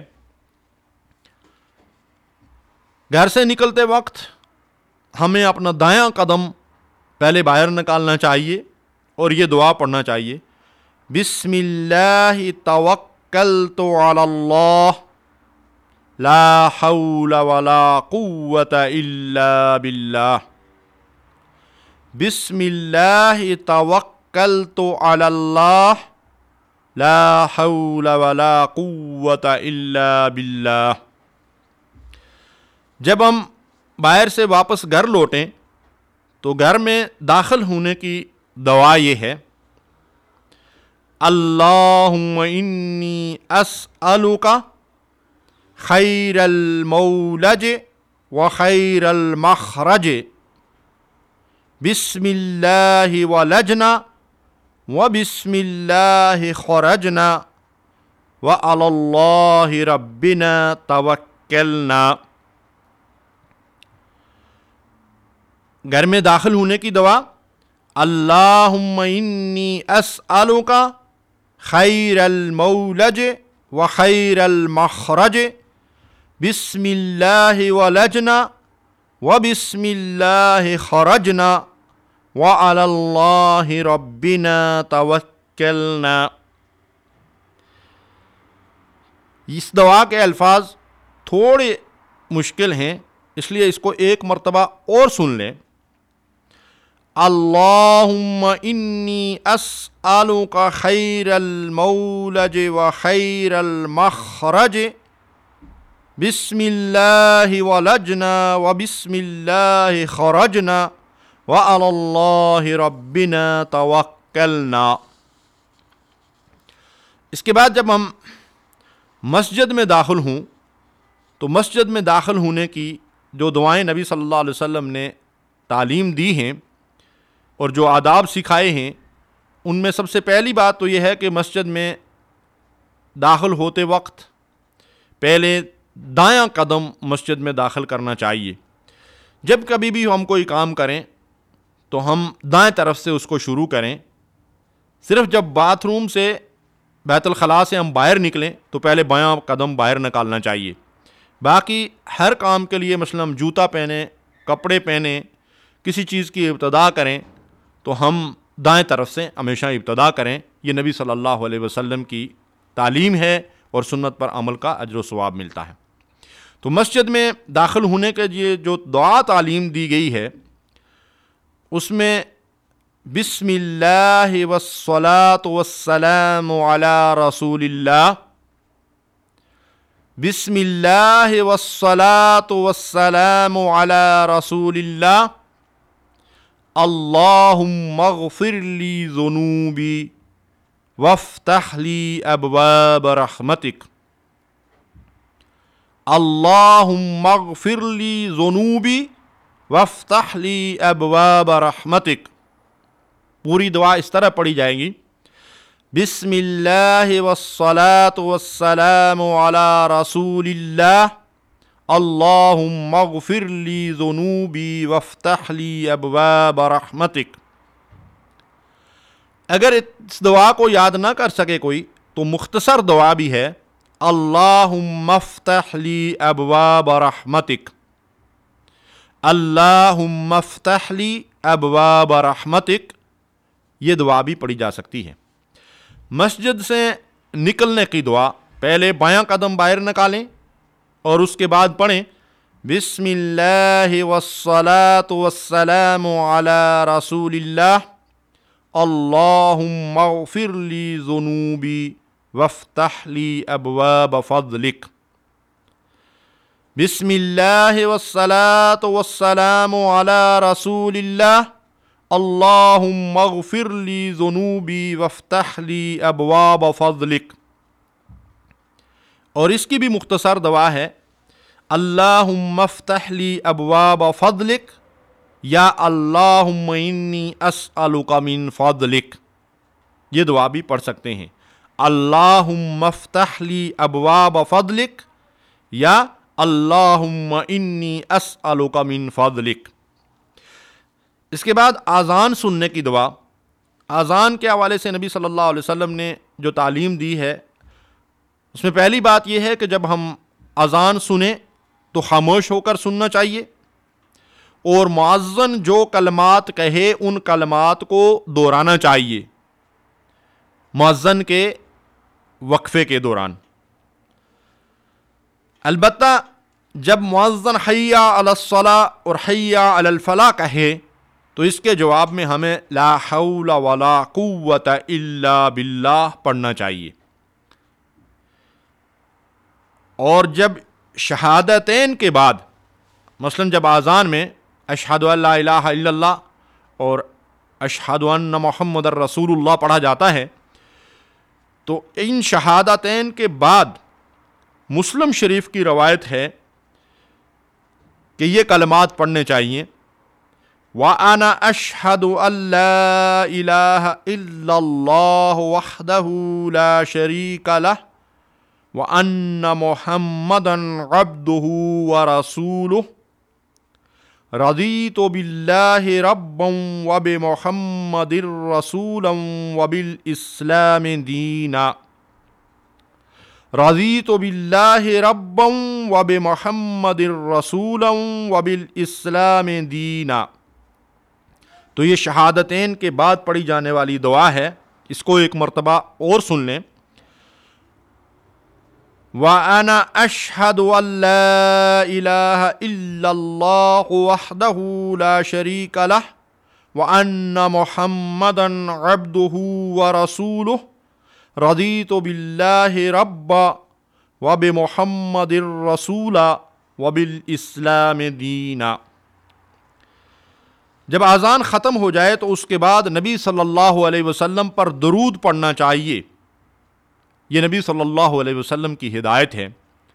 گھر سے نکلتے وقت ہمیں اپنا دایاں قدم پہلے باہر نکالنا چاہیے اور یہ دعا پڑھنا چاہیے، بسم اللہ توکلت علی اللہ لا حول ولا قوة الا باللہ۔ بسم اللہ توکلت علی اللہ لا حول ولا قوة الا باللہ۔ جب ہم باہر سے واپس گھر لوٹیں تو گھر میں داخل ہونے کی دعا یہ ہے، اللہم انی اسألک خیر المولج و خیر المخرج، بسم اللہ ولجنا و بسم اللہ خرجنا و علی اللہ ربنا توکلنا۔ گھر میں داخل ہونے کی دعا، اللہم انی اسألک خیر المولج و خیر المخرج، بسم اللہ ولجنا و بسم اللہ خرجنا و علی اللہ ربنا توکلنا۔ اس دعا کے الفاظ تھوڑے مشکل ہیں، اس لیے اس کو ایک مرتبہ اور سن لیں۔ اللہم انی اسألک خیر المولج و خیر المخرج، بسم اللہ ولجنا و بسم اللہ خرجنا و علی اللہ ربنا توکلنا۔ اس کے بعد جب ہم مسجد میں داخل ہوں تو مسجد میں داخل ہونے کی جو دعائیں نبی صلی اللہ علیہ وسلم نے تعلیم دی ہیں اور جو آداب سکھائے ہیں، ان میں سب سے پہلی بات تو یہ ہے کہ مسجد میں داخل ہوتے وقت پہلے دایاں قدم مسجد میں داخل کرنا چاہیے۔ جب کبھی بھی ہم کوئی کام کریں تو ہم دائیں طرف سے اس کو شروع کریں۔ صرف جب باتھ روم سے بیت الخلاء سے ہم باہر نکلیں تو پہلے بایاں قدم باہر نکالنا چاہیے۔ باقی ہر کام کے لیے مثلا ہم جوتا پہنیں، کپڑے پہنیں، کسی چیز کی ابتدا کریں تو ہم دائیں طرف سے ہمیشہ ابتدا کریں۔ یہ نبی صلی اللہ علیہ وسلم کی تعلیم ہے اور سنت پر عمل کا اجر و ثواب ملتا ہے۔ تو مسجد میں داخل ہونے کے لیے جو دعا تعلیم دی گئی ہے اس میں بسم اللہ والصلاة والسلام علی رسول اللہ، بسم اللہ والصلاة والسلام علی رسول اللہ، اللہم اغفر لی ذنوبی وافتح لی ابواب رحمتک، اللہم اغفر لی ذنوبی وافتح لی ابواب رحمتک۔ پوری دعا اس طرح پڑھی جائے گی، بسم اللہ والصلاة والسلام علی رسول اللہ، اللہم اغفر لی ذنوبی وافتح لی ابواب رحمتک۔ اگر اس دعا کو یاد نہ کر سکے کوئی تو مختصر دعا بھی ہے، اللہم افتح لی ابواب رحمتک، اللہم افتح لی ابواب رحمتک، یہ دعا بھی پڑھی جا سکتی ہے۔ مسجد سے نکلنے کی دعا پہلے بایاں قدم باہر نکالیں اور اس کے بعد پڑھیں بسم اللہ والصلاة والسلام علی رسول اللہ اللہم اغفر لی ذنوبی وافتح لی ابواب فضلک. بسم اللہ والصلاة والسلام علی رسول اللہ اللہم اغفر لی ذنوبی وافتح لی ابواب فضلک. اور اس کی بھی مختصر دعا ہے اللہم افتح لی ابواب فضلک یا اللہم انی اسألک من فضلک. یہ دعا بھی پڑھ سکتے ہیں اللہم افتح لی ابواب فضلک یا اللہم انی اسألک من فضلک. اس کے بعد اذان سننے کی دعا. اذان کے حوالے سے نبی صلی اللہ علیہ وسلم نے جو تعلیم دی ہے اس میں پہلی بات یہ ہے کہ جب ہم اذان سنیں تو خاموش ہو کر سننا چاہیے اور مؤذن جو کلمات کہے ان کلمات کو دہرانا چاہیے مؤذن کے وقفے کے دوران. البتہ جب مؤذن حی علی الصلاۃ اور حی علی الفلاح کہے تو اس کے جواب میں ہمیں لا حول ولا قوت الا باللہ پڑھنا چاہیے. اور جب شہادتین کے بعد مثلا جب اذان میں اشہد ان لا الہ الا اللہ اور اشہد ان محمد الرسول اللہ پڑھا جاتا ہے تو ان شہادتین کے بعد مسلم شریف کی روایت ہے کہ یہ کلمات پڑھنے چاہیے وَأَنَا أَشْهَدُ أَن لَا إِلَهَ إِلَّا اللَّهُ وَحْدَهُ لَا شَرِيكَ لَهُ وَأَنَّ مُحَمَّدًا عَبْدُهُ وَرَسُولُهُ رَضِيتُ بِاللَّهِ رَبًّا وَبِمُحَمَّدٍ رَسُولًا وَبِالْإِسْلَامِ دِينًا رَضِيتُ بِاللَّهِ رَبًّا وَبِمُحَمَّدٍ رَسُولًا وَبِالْإِسْلَامِ دِينًا. تو یہ شہادتین کے بعد پڑھی جانے والی دعا ہے. اس کو ایک مرتبہ اور سن لیں وَأَنَا أَشْهَدُ أَن لَا إِلَهَ إِلَّا اللَّهُ وَحْدَهُ لَا شَرِيكَ لَهُ وَأَنَّ مُحَمَّدًا عَبْدُهُ وَرَسُولُهُ رَضِيتُ بِاللَّهِ رَبًّا وَبِمُحَمَّدٍ رَسُولًا وَبِالْإِسْلَامِ دِينًا. جب اذان ختم ہو جائے تو اس کے بعد نبی صلی اللہ علیہ وسلم پر درود پڑھنا چاہیے. یہ نبی صلی اللہ علیہ وسلم کی ہدایت ہے.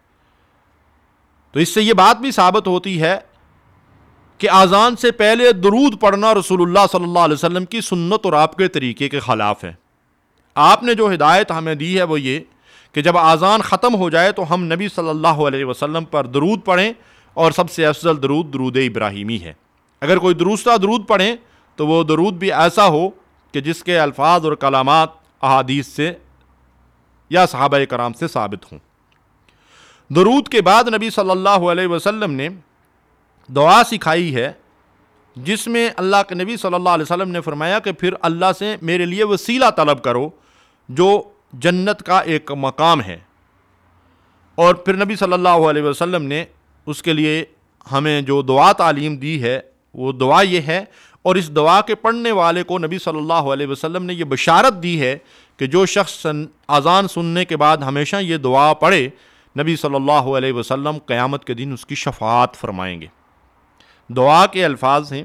تو اس سے یہ بات بھی ثابت ہوتی ہے کہ اذان سے پہلے درود پڑھنا رسول اللہ صلی اللہ علیہ وسلم کی سنت اور آپ کے طریقے کے خلاف ہے. آپ نے جو ہدایت ہمیں دی ہے وہ یہ کہ جب اذان ختم ہو جائے تو ہم نبی صلی اللہ علیہ وسلم پر درود پڑھیں اور سب سے افضل درود درود ابراہیمی ہے. اگر کوئی درستہ درود پڑھیں تو وہ درود بھی ایسا ہو کہ جس کے الفاظ اور کلمات احادیث سے یا صحابہ کرام سے ثابت ہوں. درود کے بعد نبی صلی اللہ علیہ وسلم نے دعا سکھائی ہے جس میں اللہ کے نبی صلی اللہ علیہ وسلم نے فرمایا کہ پھر اللہ سے میرے لیے وسیلہ طلب کرو جو جنت کا ایک مقام ہے. اور پھر نبی صلی اللہ علیہ وسلم نے اس کے لیے ہمیں جو دعا تعلیم دی ہے وہ دعا یہ ہے. اور اس دعا کے پڑھنے والے کو نبی صلی اللہ علیہ وسلم نے یہ بشارت دی ہے کہ جو شخص اذان سننے کے بعد ہمیشہ یہ دعا پڑھے نبی صلی اللہ علیہ وسلم قیامت کے دن اس کی شفاعت فرمائیں گے. دعا کے الفاظ ہیں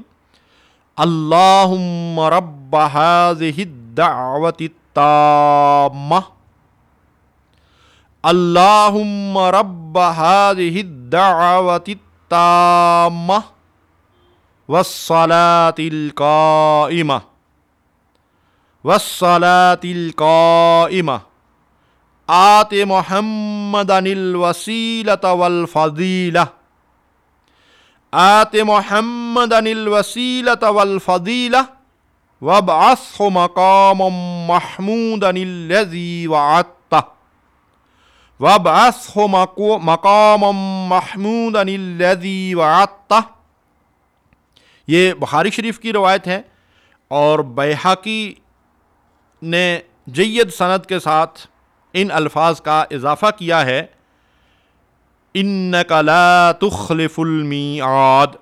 اللہم رب هذه الدعوة التامة اللہم رب هذه الدعوة التامة والصلاة القائمة والصلاة القائمة آت محمدا الوسیلة والفضیلة آت محمدا الوسیلة والفضیلة وابعثه مقاما محمودا الذي وعدته وابعثه مقاما محمودا الذي وعدته. یہ بخاری شریف کی روایت ہے اور بیہقی نے جید سند کے ساتھ ان الفاظ کا اضافہ کیا ہے، اِنَّكَ لَا تُخْلِفُ الْمِيعَادَ.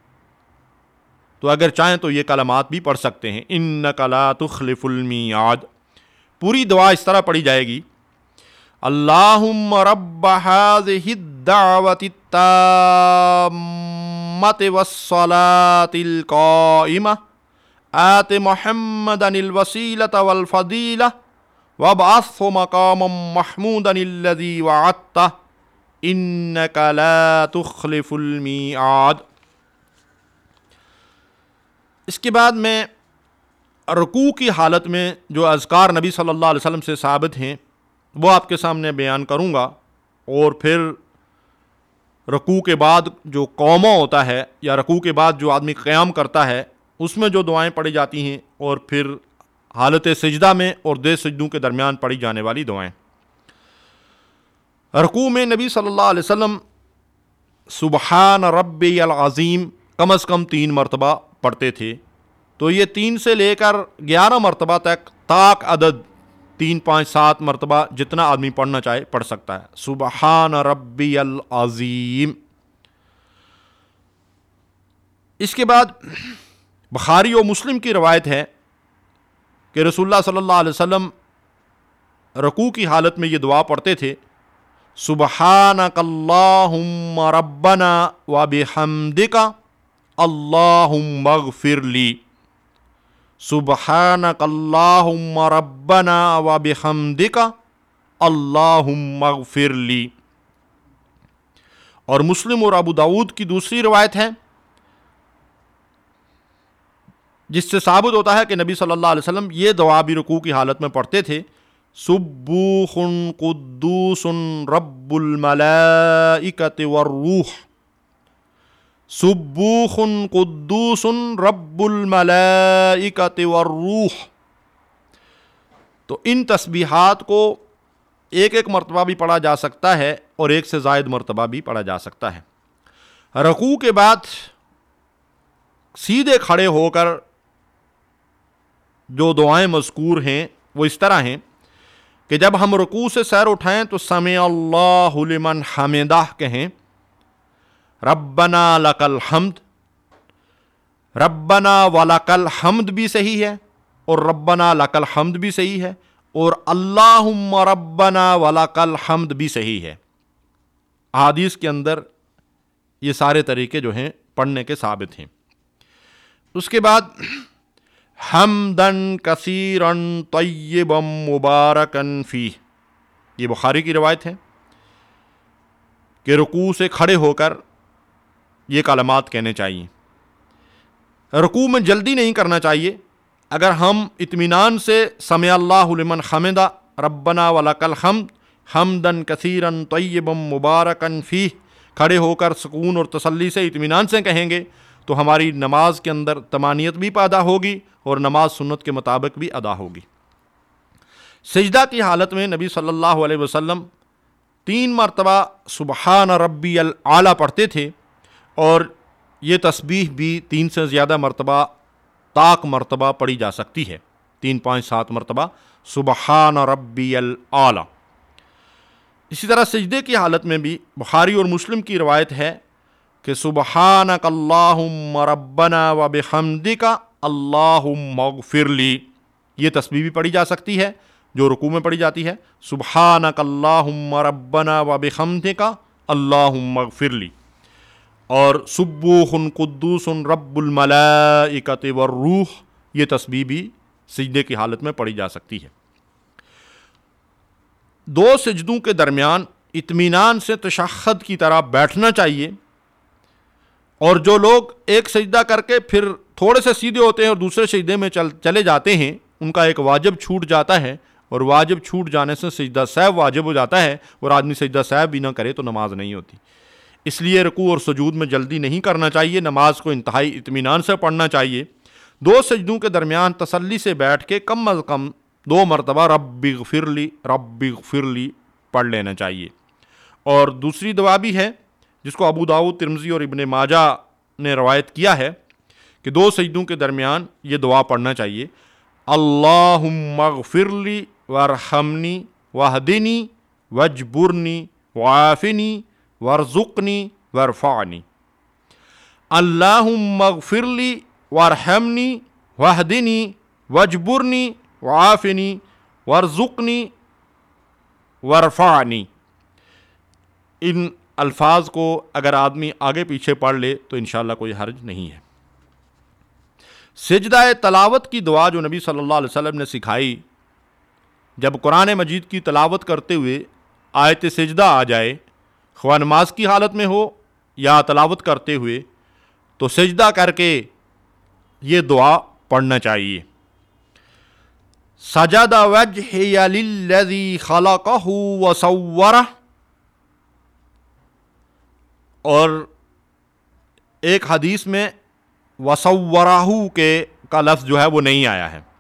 تو اگر چاہیں تو یہ کلمات بھی پڑھ سکتے ہیں، اِنَّكَ لَا تُخْلِفُ الْمِيعَادَ. پوری دعا اس طرح پڑھی جائے گی، اللہم رب هذه الدعوة التامة والصلاة القائمة آت محمدا الوسيلة والفضيلة وابعثه مقاما محمودا الذي وعدته إنك لا تخلف الميعاد. اس کے بعد میں رکوع کی حالت میں جو اذکار نبی صلی اللہ علیہ وسلم سے ثابت ہیں وہ آپ کے سامنے بیان کروں گا، اور پھر رکوع کے بعد جو قوما ہوتا ہے یا رکوع کے بعد جو آدمی قیام کرتا ہے اس میں جو دعائیں پڑھی جاتی ہیں، اور پھر حالت سجدہ میں اور دو سجدوں کے درمیان پڑھی جانے والی دعائیں. رکوع میں نبی صلی اللہ علیہ وسلم سبحان ربی العظیم کم از کم تین مرتبہ پڑھتے تھے. تو یہ تین سے لے کر گیارہ مرتبہ تک طاق عدد تین پانچ سات مرتبہ جتنا آدمی پڑھنا چاہے پڑھ سکتا ہے. سبحان ربی العظیم. اس کے بعد بخاری و مسلم کی روایت ہے کہ رسول اللہ صلی اللہ علیہ وسلم رکوع کی حالت میں یہ دعا پڑھتے تھے، سبحانک اللہم ربنا و بحمدک اللہم اغفر لی. سبحانک اللہم ربنا و بحمدک اللہم اغفر لی. اور مسلم اور ابو داؤد کی دوسری روایت ہے جس سے ثابت ہوتا ہے کہ نبی صلی اللہ علیہ وسلم یہ دعا بھی رکوع کی حالت میں پڑھتے تھے، سبوح قدوس رب الملائکۃ والروح. سبوح قدوس رب الملائکۃ والروح. تو ان تسبیحات کو ایک ایک مرتبہ بھی پڑھا جا سکتا ہے اور ایک سے زائد مرتبہ بھی پڑھا جا سکتا ہے. رکوع کے بعد سیدھے کھڑے ہو کر جو دعائیں مذکور ہیں وہ اس طرح ہیں کہ جب ہم رکوع سے سیر اٹھائیں تو سمع اللہ لمن حمدہ کہیں، ربنا لک الحمد. ربنا ولک الحمد بھی صحیح ہے اور ربنا لک الحمد بھی صحیح ہے، اور اللہم ربنا ولک الحمد بھی صحیح ہے. احادیث کے اندر یہ سارے طریقے جو ہیں پڑھنے کے ثابت ہیں. اس کے بعد حمدن کثیرن طیبا مبارکن فیہ، یہ بخاری کی روایت ہے کہ رکوع سے کھڑے ہو کر یہ کلمات کہنے چاہیے. رکوع میں جلدی نہیں کرنا چاہیے. اگر ہم اطمینان سے سمع اللہ لمن حمدہ ربنا ولک الحمد حمدن کثیرن طیبا مبارکن فیہ کھڑے ہو کر سکون اور تسلی سے اطمینان سے کہیں گے تو ہماری نماز کے اندر طمانینت بھی پیدا ہوگی اور نماز سنت کے مطابق بھی ادا ہوگی. سجدہ کی حالت میں نبی صلی اللہ علیہ وسلم تین مرتبہ سبحان ربی الاعلیٰ پڑھتے تھے، اور یہ تسبیح بھی تین سے زیادہ مرتبہ طاق مرتبہ پڑھی جا سکتی ہے، تین پانچ سات مرتبہ سبحان ربی الاعلیٰ. اسی طرح سجدے کی حالت میں بھی بخاری اور مسلم کی روایت ہے کہ سبحانک اللہم ربنا و بحمدک اللہم اغفر لی. یہ تسبیح بھی پڑھی جا سکتی ہے جو رکوع میں پڑھی جاتی ہے، سبحانک اللہم ربنا و بحمدک اللہم اغفر لی. اور سبوح قدوس رب الملائکۃ والروح، یہ تسبیح بھی سجدے کی حالت میں پڑھی جا سکتی ہے. دو سجدوں کے درمیان اطمینان سے تشہد کی طرح بیٹھنا چاہیے، اور جو لوگ ایک سجدہ کر کے پھر تھوڑے سے سیدھے ہوتے ہیں اور دوسرے سجدے میں چل چلے جاتے ہیں ان کا ایک واجب چھوٹ جاتا ہے، اور واجب چھوٹ جانے سے سجدہ سہو واجب ہو جاتا ہے، اور آدمی سجدہ سہو بھی نہ کرے تو نماز نہیں ہوتی. اس لیے رکوع اور سجود میں جلدی نہیں کرنا چاہیے، نماز کو انتہائی اطمینان سے پڑھنا چاہیے. دو سجدوں کے درمیان تسلی سے بیٹھ کے کم از کم دو مرتبہ رب اغفر لی رب اغفر لی پڑھ لینا چاہیے. اور دوسری دعا بھی ہے جس کو ابو داؤد، ترمذی اور ابن ماجہ نے روایت کیا ہے کہ دو سجدوں کے درمیان یہ دعا پڑھنا چاہیے، اللہم اغفر لی وارحمنی واہدنی واجبرنی وعافنی وارزقنی وارفعنی۔ اللہم اغفر لی وارحمنی واہدنی واجبرنی وعافنی وارزقنی وارفعنی۔ ان الفاظ کو اگر آدمی آگے پیچھے پڑھ لے تو انشاءاللہ کوئی حرج نہیں ہے۔ سجدہ تلاوت کی دعا جو نبی صلی اللہ علیہ وسلم نے سکھائی، جب قرآن مجید کی تلاوت کرتے ہوئے آیت سجدہ آ جائے، خواہ نماز کی حالت میں ہو یا تلاوت کرتے ہوئے، تو سجدہ کر کے یہ دعا پڑھنا چاہیے۔ سجد وجہی للذی خلقہ وصورہ، اور ایک حدیث میں وصورہ کے کا لفظ جو ہے وہ نہیں آیا ہے۔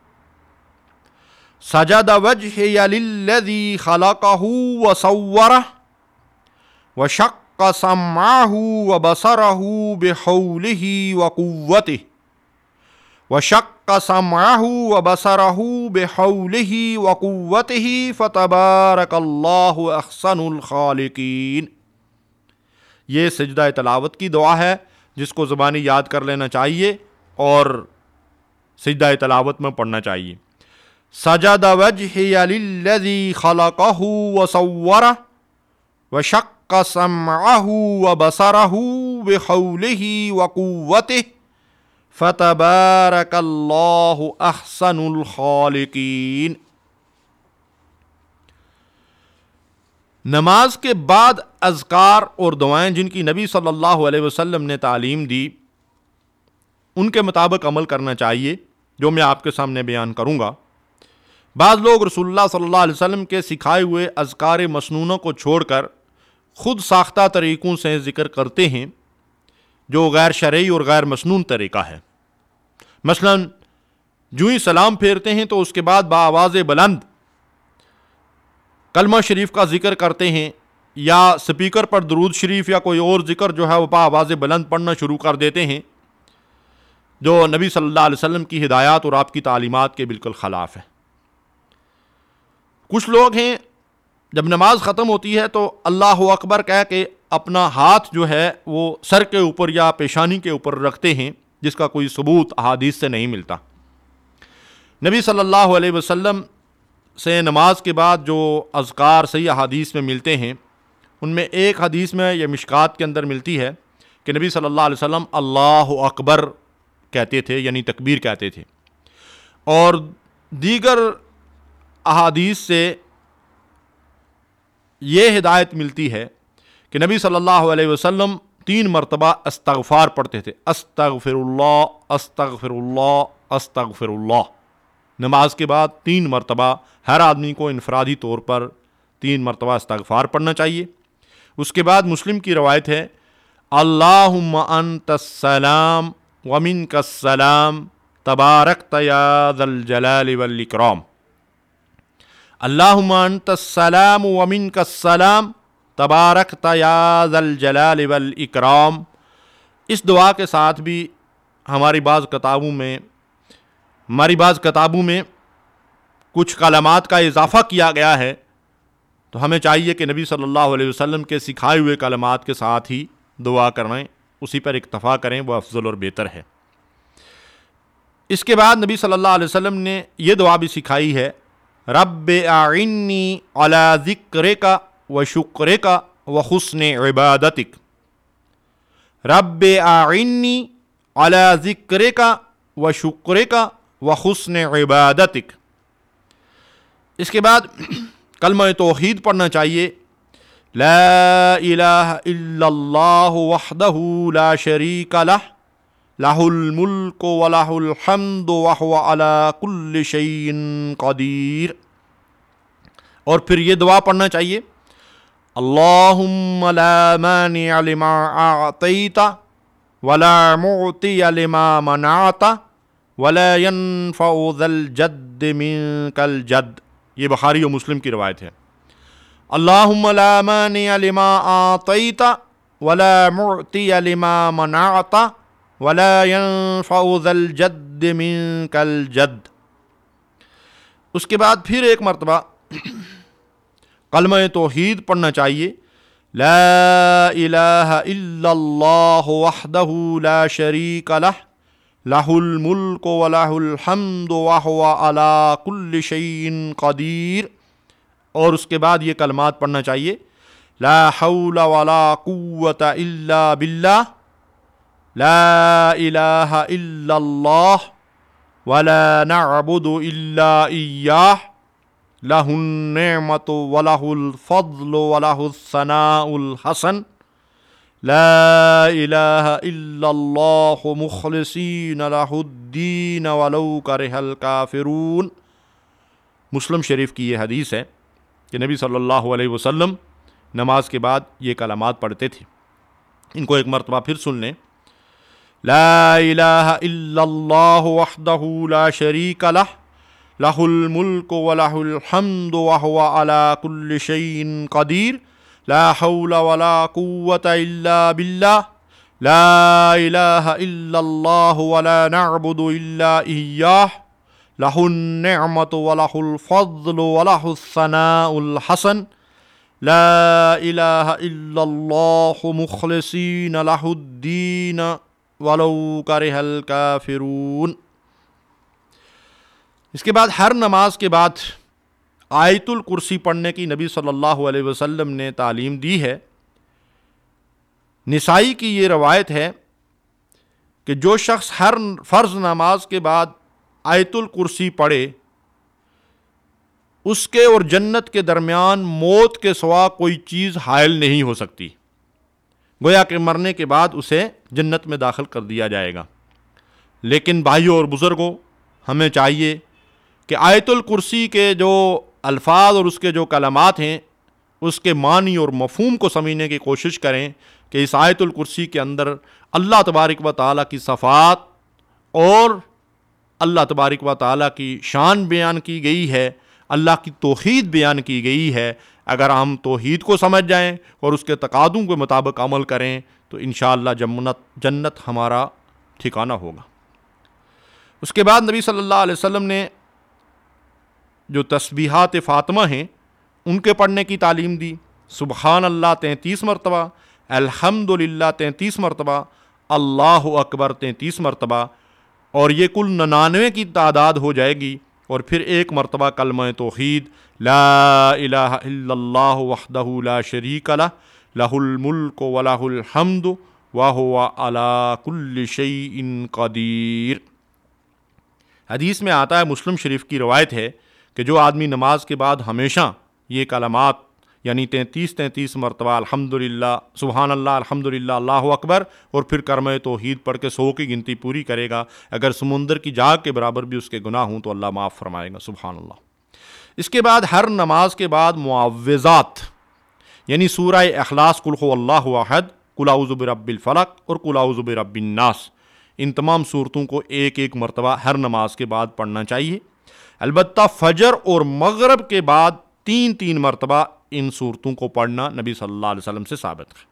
سجد وجہی للذی خلقہ وصورہ وشق سمعہ وبصرہ بحولہ وقوتہ وشق سمعہ وبصرہ بحولہ وقوتہ فتبارک اللہ احسن الخالقین۔ یہ سجدہ تلاوت کی دعا ہے جس کو زبانی یاد کر لینا چاہیے اور سجدہ تلاوت میں پڑھنا چاہیے۔ سجد وجہی للذی خلقہ وصورہ وشق سمعہ وبصرہ بحولہ وقوتہ فتبارک اللہ احسن الخالقین۔ نماز کے بعد اذکار اور دعائیں جن کی نبی صلی اللہ علیہ وسلم نے تعلیم دی، ان کے مطابق عمل کرنا چاہیے، جو میں آپ کے سامنے بیان کروں گا۔ بعض لوگ رسول اللہ صلی اللہ علیہ وسلم کے سکھائے ہوئے اذکار مسنونوں کو چھوڑ کر خود ساختہ طریقوں سے ذکر کرتے ہیں جو غیر شرعی اور غیر مسنون طریقہ ہے۔ مثلا جو ہی سلام پھیرتے ہیں تو اس کے بعد بآواز بلند کلمہ شریف کا ذکر کرتے ہیں، یا سپیکر پر درود شریف یا کوئی اور ذکر جو ہے وہ بآواز بلند پڑھنا شروع کر دیتے ہیں، جو نبی صلی اللہ علیہ وسلم کی ہدایات اور آپ کی تعلیمات کے بالکل خلاف ہے۔ کچھ لوگ ہیں جب نماز ختم ہوتی ہے تو اللہ اکبر کہہ کے اپنا ہاتھ جو ہے وہ سر کے اوپر یا پیشانی کے اوپر رکھتے ہیں، جس کا کوئی ثبوت احادیث سے نہیں ملتا۔ نبی صلی اللہ علیہ وسلم سے نماز کے بعد جو اذکار صحیح احادیث میں ملتے ہیں، ان میں ایک حدیث میں یہ مشکات کے اندر ملتی ہے کہ نبی صلی اللہ علیہ وسلم اللہ اکبر کہتے تھے، یعنی تکبیر کہتے تھے، اور دیگر احادیث سے یہ ہدایت ملتی ہے کہ نبی صلی اللہ علیہ وسلم تین مرتبہ استغفار پڑھتے تھے، استغفر اللہ استغفر اللہ استغفر اللہ۔ نماز کے بعد تین مرتبہ ہر آدمی کو انفرادی طور پر تین مرتبہ استغفار پڑھنا چاہیے۔ اس کے بعد مسلم کی روایت ہے، اللہم انت السلام ومنک السلام تبارکت یا ذا الجلال والاکرام۔ اللہم انت السلام ومنک السلام تبارکت یا ذا الجلال والاکرام۔ اس دعا کے ساتھ بھی ہماری بعض کتابوں میں ہماری بعض کتابوں میں کچھ کلمات کا اضافہ کیا گیا ہے، تو ہمیں چاہیے کہ نبی صلی اللہ علیہ وسلم کے سکھائے ہوئے کلمات کے ساتھ ہی دعا کریں، اسی پر اکتفا کریں، وہ افضل اور بہتر ہے۔ اس کے بعد نبی صلی اللہ علیہ وسلم نے یہ دعا بھی سکھائی ہے، رب اعنی علی ذکرک و شکرک و حسن عبادتک۔ رب اعنی علی ذکرک و شکرک و حسن عبادتک۔ اس کے بعد کلمہ توحید پڑھنا چاہیے، لا الہ الا اللہ وحدہ لا شریک لہ لہ الملک و لہ الحمد وہو علی کل شیء قدیر۔ اور پھر یہ دعا پڑھنا چاہیے، اللہم لا مانع لما اعطیت ولا معطی لما منعت ولا ينفع ذا الجد منک الجد۔ یہ بخاری و مسلم کی روایت ہے۔ اللہم لا مانع لما اعطیت ولا معطی لما منعت ولا ينفع ذا الجد منک الجد۔ اس کے بعد پھر ایک مرتبہ کلمہ توحید پڑھنا چاہیے، لا الہ الا اللہ وحدہ لا شریک لہ لہ الملک ولہ الحمد وہو علی کل شیء قدیر، اور اس کے بعد یہ کلمات پڑھنا چاہیے، لا حول ولا قوۃ الا باللہ لا الہ الا اللہ ولا نعبد الا ایاہ لہ النعمۃ ولہ الفضل ولہ الثناء الحسن لا الہ الا اللہ مخلصین لہ الدین ولو کرہ الکافرون۔ مسلم شریف کی یہ حدیث ہے کہ نبی صلی اللہ علیہ وسلم نماز کے بعد یہ کلمات پڑھتے تھے۔ ان کو ایک مرتبہ پھر سن لیں، لا الہ الا اللہ وحدہ لا شریک لہ لہ الملک ولہ الحمد وہو علی کل شیء قدیر لا حول ولا قوۃ الا باللہ لا الہ الا اللہ ولا نعبد الا ایاہ لہ النعمۃ ولہ الفضل ولہ الثناء الحسن لا الہ الا اللہ مخلصین لہ الدین ولو کرہ الکافرون۔ اس کے بعد ہر نماز کے بعد آیت الکرسی پڑھنے کی نبی صلی اللہ علیہ وسلم نے تعلیم دی ہے۔ نسائی کی یہ روایت ہے کہ جو شخص ہر فرض نماز کے بعد آیت الکرسی پڑھے اس کے اور جنت کے درمیان موت کے سوا کوئی چیز حائل نہیں ہو سکتی، گویا کہ مرنے کے بعد اسے جنت میں داخل کر دیا جائے گا۔ لیکن بھائیوں اور بزرگوں، ہمیں چاہیے کہ آیت الکرسی کے جو الفاظ اور اس کے جو کلمات ہیں اس کے معنی اور مفہوم کو سمجھنے کی کوشش کریں کہ اس آیت الکرسی کے اندر اللہ تبارک و تعالیٰ کی صفات اور اللہ تبارک و تعالیٰ کی شان بیان کی گئی ہے، اللہ کی توحید بیان کی گئی ہے۔ اگر ہم توحید کو سمجھ جائیں اور اس کے تقاضوں کے مطابق عمل کریں تو انشاءاللہ جنت جنت ہمارا ٹھکانہ ہوگا۔ اس کے بعد نبی صلی اللہ علیہ وسلم نے جو تسبیحات فاطمہ ہیں ان کے پڑھنے کی تعلیم دی، سبحان اللہ تینتیس مرتبہ، الحمد للہ تینتیس مرتبہ، اللہ اکبر تینتیس مرتبہ، اور یہ کل ننانوے کی تعداد ہو جائے گی، اور پھر ایک مرتبہ کلمہ توحید، لا الہ الا اللہ وحدہ لا شریک لہ لہ الملک ولہ الحمد وہو علی کل شیء قدیر۔ حدیث میں آتا ہے، مسلم شریف کی روایت ہے کہ جو آدمی نماز کے بعد ہمیشہ یہ کلمات یعنی تینتیس تینتیس مرتبہ الحمدللہ، سبحان اللہ، الحمدللہ، اللہ اکبر، اور پھر کلمہ توحید پڑھ کے سو کی گنتی پوری کرے گا، اگر سمندر کی جاگ کے برابر بھی اس کے گناہ ہوں تو اللہ معاف فرمائے گا، سبحان اللہ۔ اس کے بعد ہر نماز کے بعد معوذات یعنی سورہ اخلاص، قل هو اللہ احد، قل اعوذ برب الفلق اور قل اعوذ برب الناس، ان تمام صورتوں کو ایک ایک مرتبہ ہر نماز کے بعد پڑھنا چاہیے۔ البتہ فجر اور مغرب کے بعد تین تین مرتبہ ان صورتوں کو پڑھنا نبی صلی اللہ علیہ وسلم سے ثابت ہے۔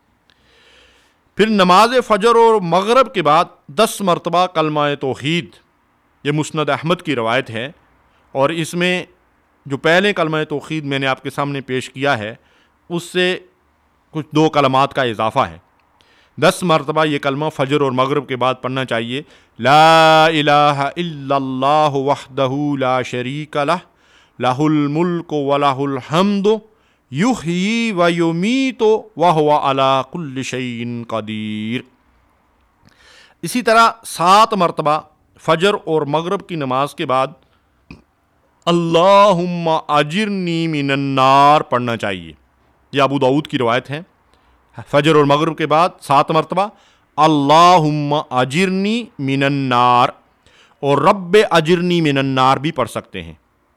پھر نماز فجر اور مغرب کے بعد دس مرتبہ کلمہ توحید، یہ مسند احمد کی روایت ہے، اور اس میں جو پہلے کلمہ توحید میں نے آپ کے سامنے پیش کیا ہے اس سے کچھ دو کلمات کا اضافہ ہے۔ دس مرتبہ یہ کلمہ فجر اور مغرب کے بعد پڑھنا چاہیے، لا الہ الا اللہ وحدہ لا شریک لہ لہ الملک ولہ الحمد یحیی و یمیت وہو علی کل شیء قدیر۔ اسی طرح سات مرتبہ فجر اور مغرب کی نماز کے بعد اللہم اجرنی من النار پڑھنا چاہیے، یہ ابو داؤد کی روایت ہے۔ فجر اور مغرب کے بعد سات مرتبہ اللہم اجرنی من النار، اور رب اجرنی من النار بھی پڑھ سکتے ہیں۔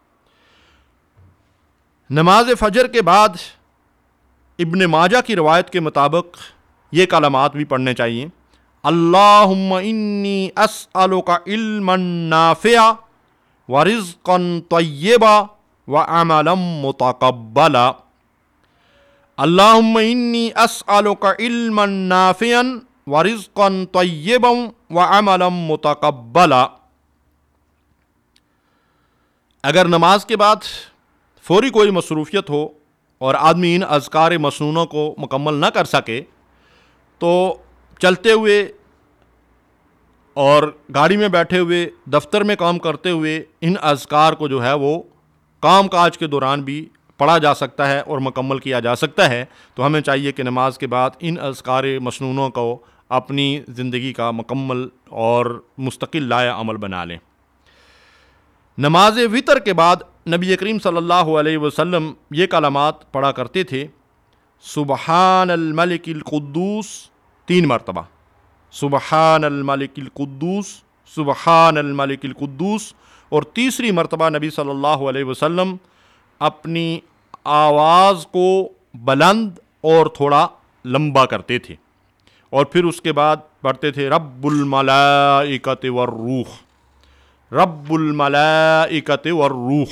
نماز فجر کے بعد ابن ماجہ کی روایت کے مطابق یہ کلمات بھی پڑھنے چاہیے، اللہم انی اسألک علما نافعا ورزقا طیبا وعملا متقبلا۔ اللہم انی اسألک علما نافعا ورزقا طیبا وعملا متقبلا۔ اگر نماز کے بعد فوری کوئی مصروفیت ہو اور آدمی ان اذکار مسنونہ کو مکمل نہ کر سکے تو چلتے ہوئے اور گاڑی میں بیٹھے ہوئے، دفتر میں کام کرتے ہوئے ان اذکار کو جو ہے وہ کام کاج کے دوران بھی پڑھا جا سکتا ہے اور مکمل کیا جا سکتا ہے۔ تو ہمیں چاہیے کہ نماز کے بعد ان اذکار مسنونوں کو اپنی زندگی کا مکمل اور مستقل لائحہ عمل بنا لیں۔ نماز وتر کے بعد نبی کریم صلی اللہ علیہ وسلم یہ کلمات پڑھا کرتے تھے: سبحان الملک القدوس تین مرتبہ، سبحان الملک القدوس، سبحان الملک القدوس، اور تیسری مرتبہ نبی صلی اللہ علیہ وسلم اپنی آواز کو بلند اور تھوڑا لمبا کرتے تھے، اور پھر اس کے بعد پڑھتے تھے رب الملائکۃ والروح، رب الملائکۃ والروح۔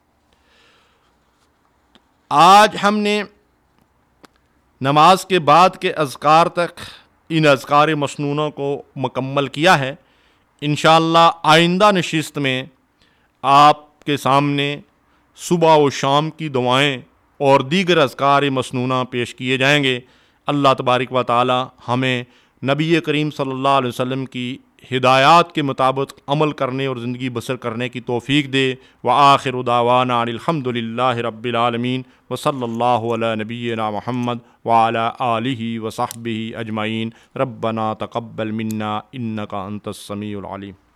آج ہم نے نماز کے بعد کے اذکار تک ان اذکار مسنونوں کو مکمل کیا ہے۔ انشاءاللہ آئندہ نشست میں آپ کے سامنے صبح و شام کی دعائیں اور دیگر اذکار مسنونہ پیش کیے جائیں گے۔ اللہ تبارک و تعالی ہمیں نبی کریم صلی اللہ علیہ وسلم کی ہدایات کے مطابق عمل کرنے اور زندگی بسر کرنے کی توفیق دے۔ وآخر دعوانا ان الحمد للہ رب العالمین، وصلی اللہ علی نبینا محمد وعلی آلہ وصحبہ اجمعین۔ ربنا تقبل منا انک انت السمیع العلیم۔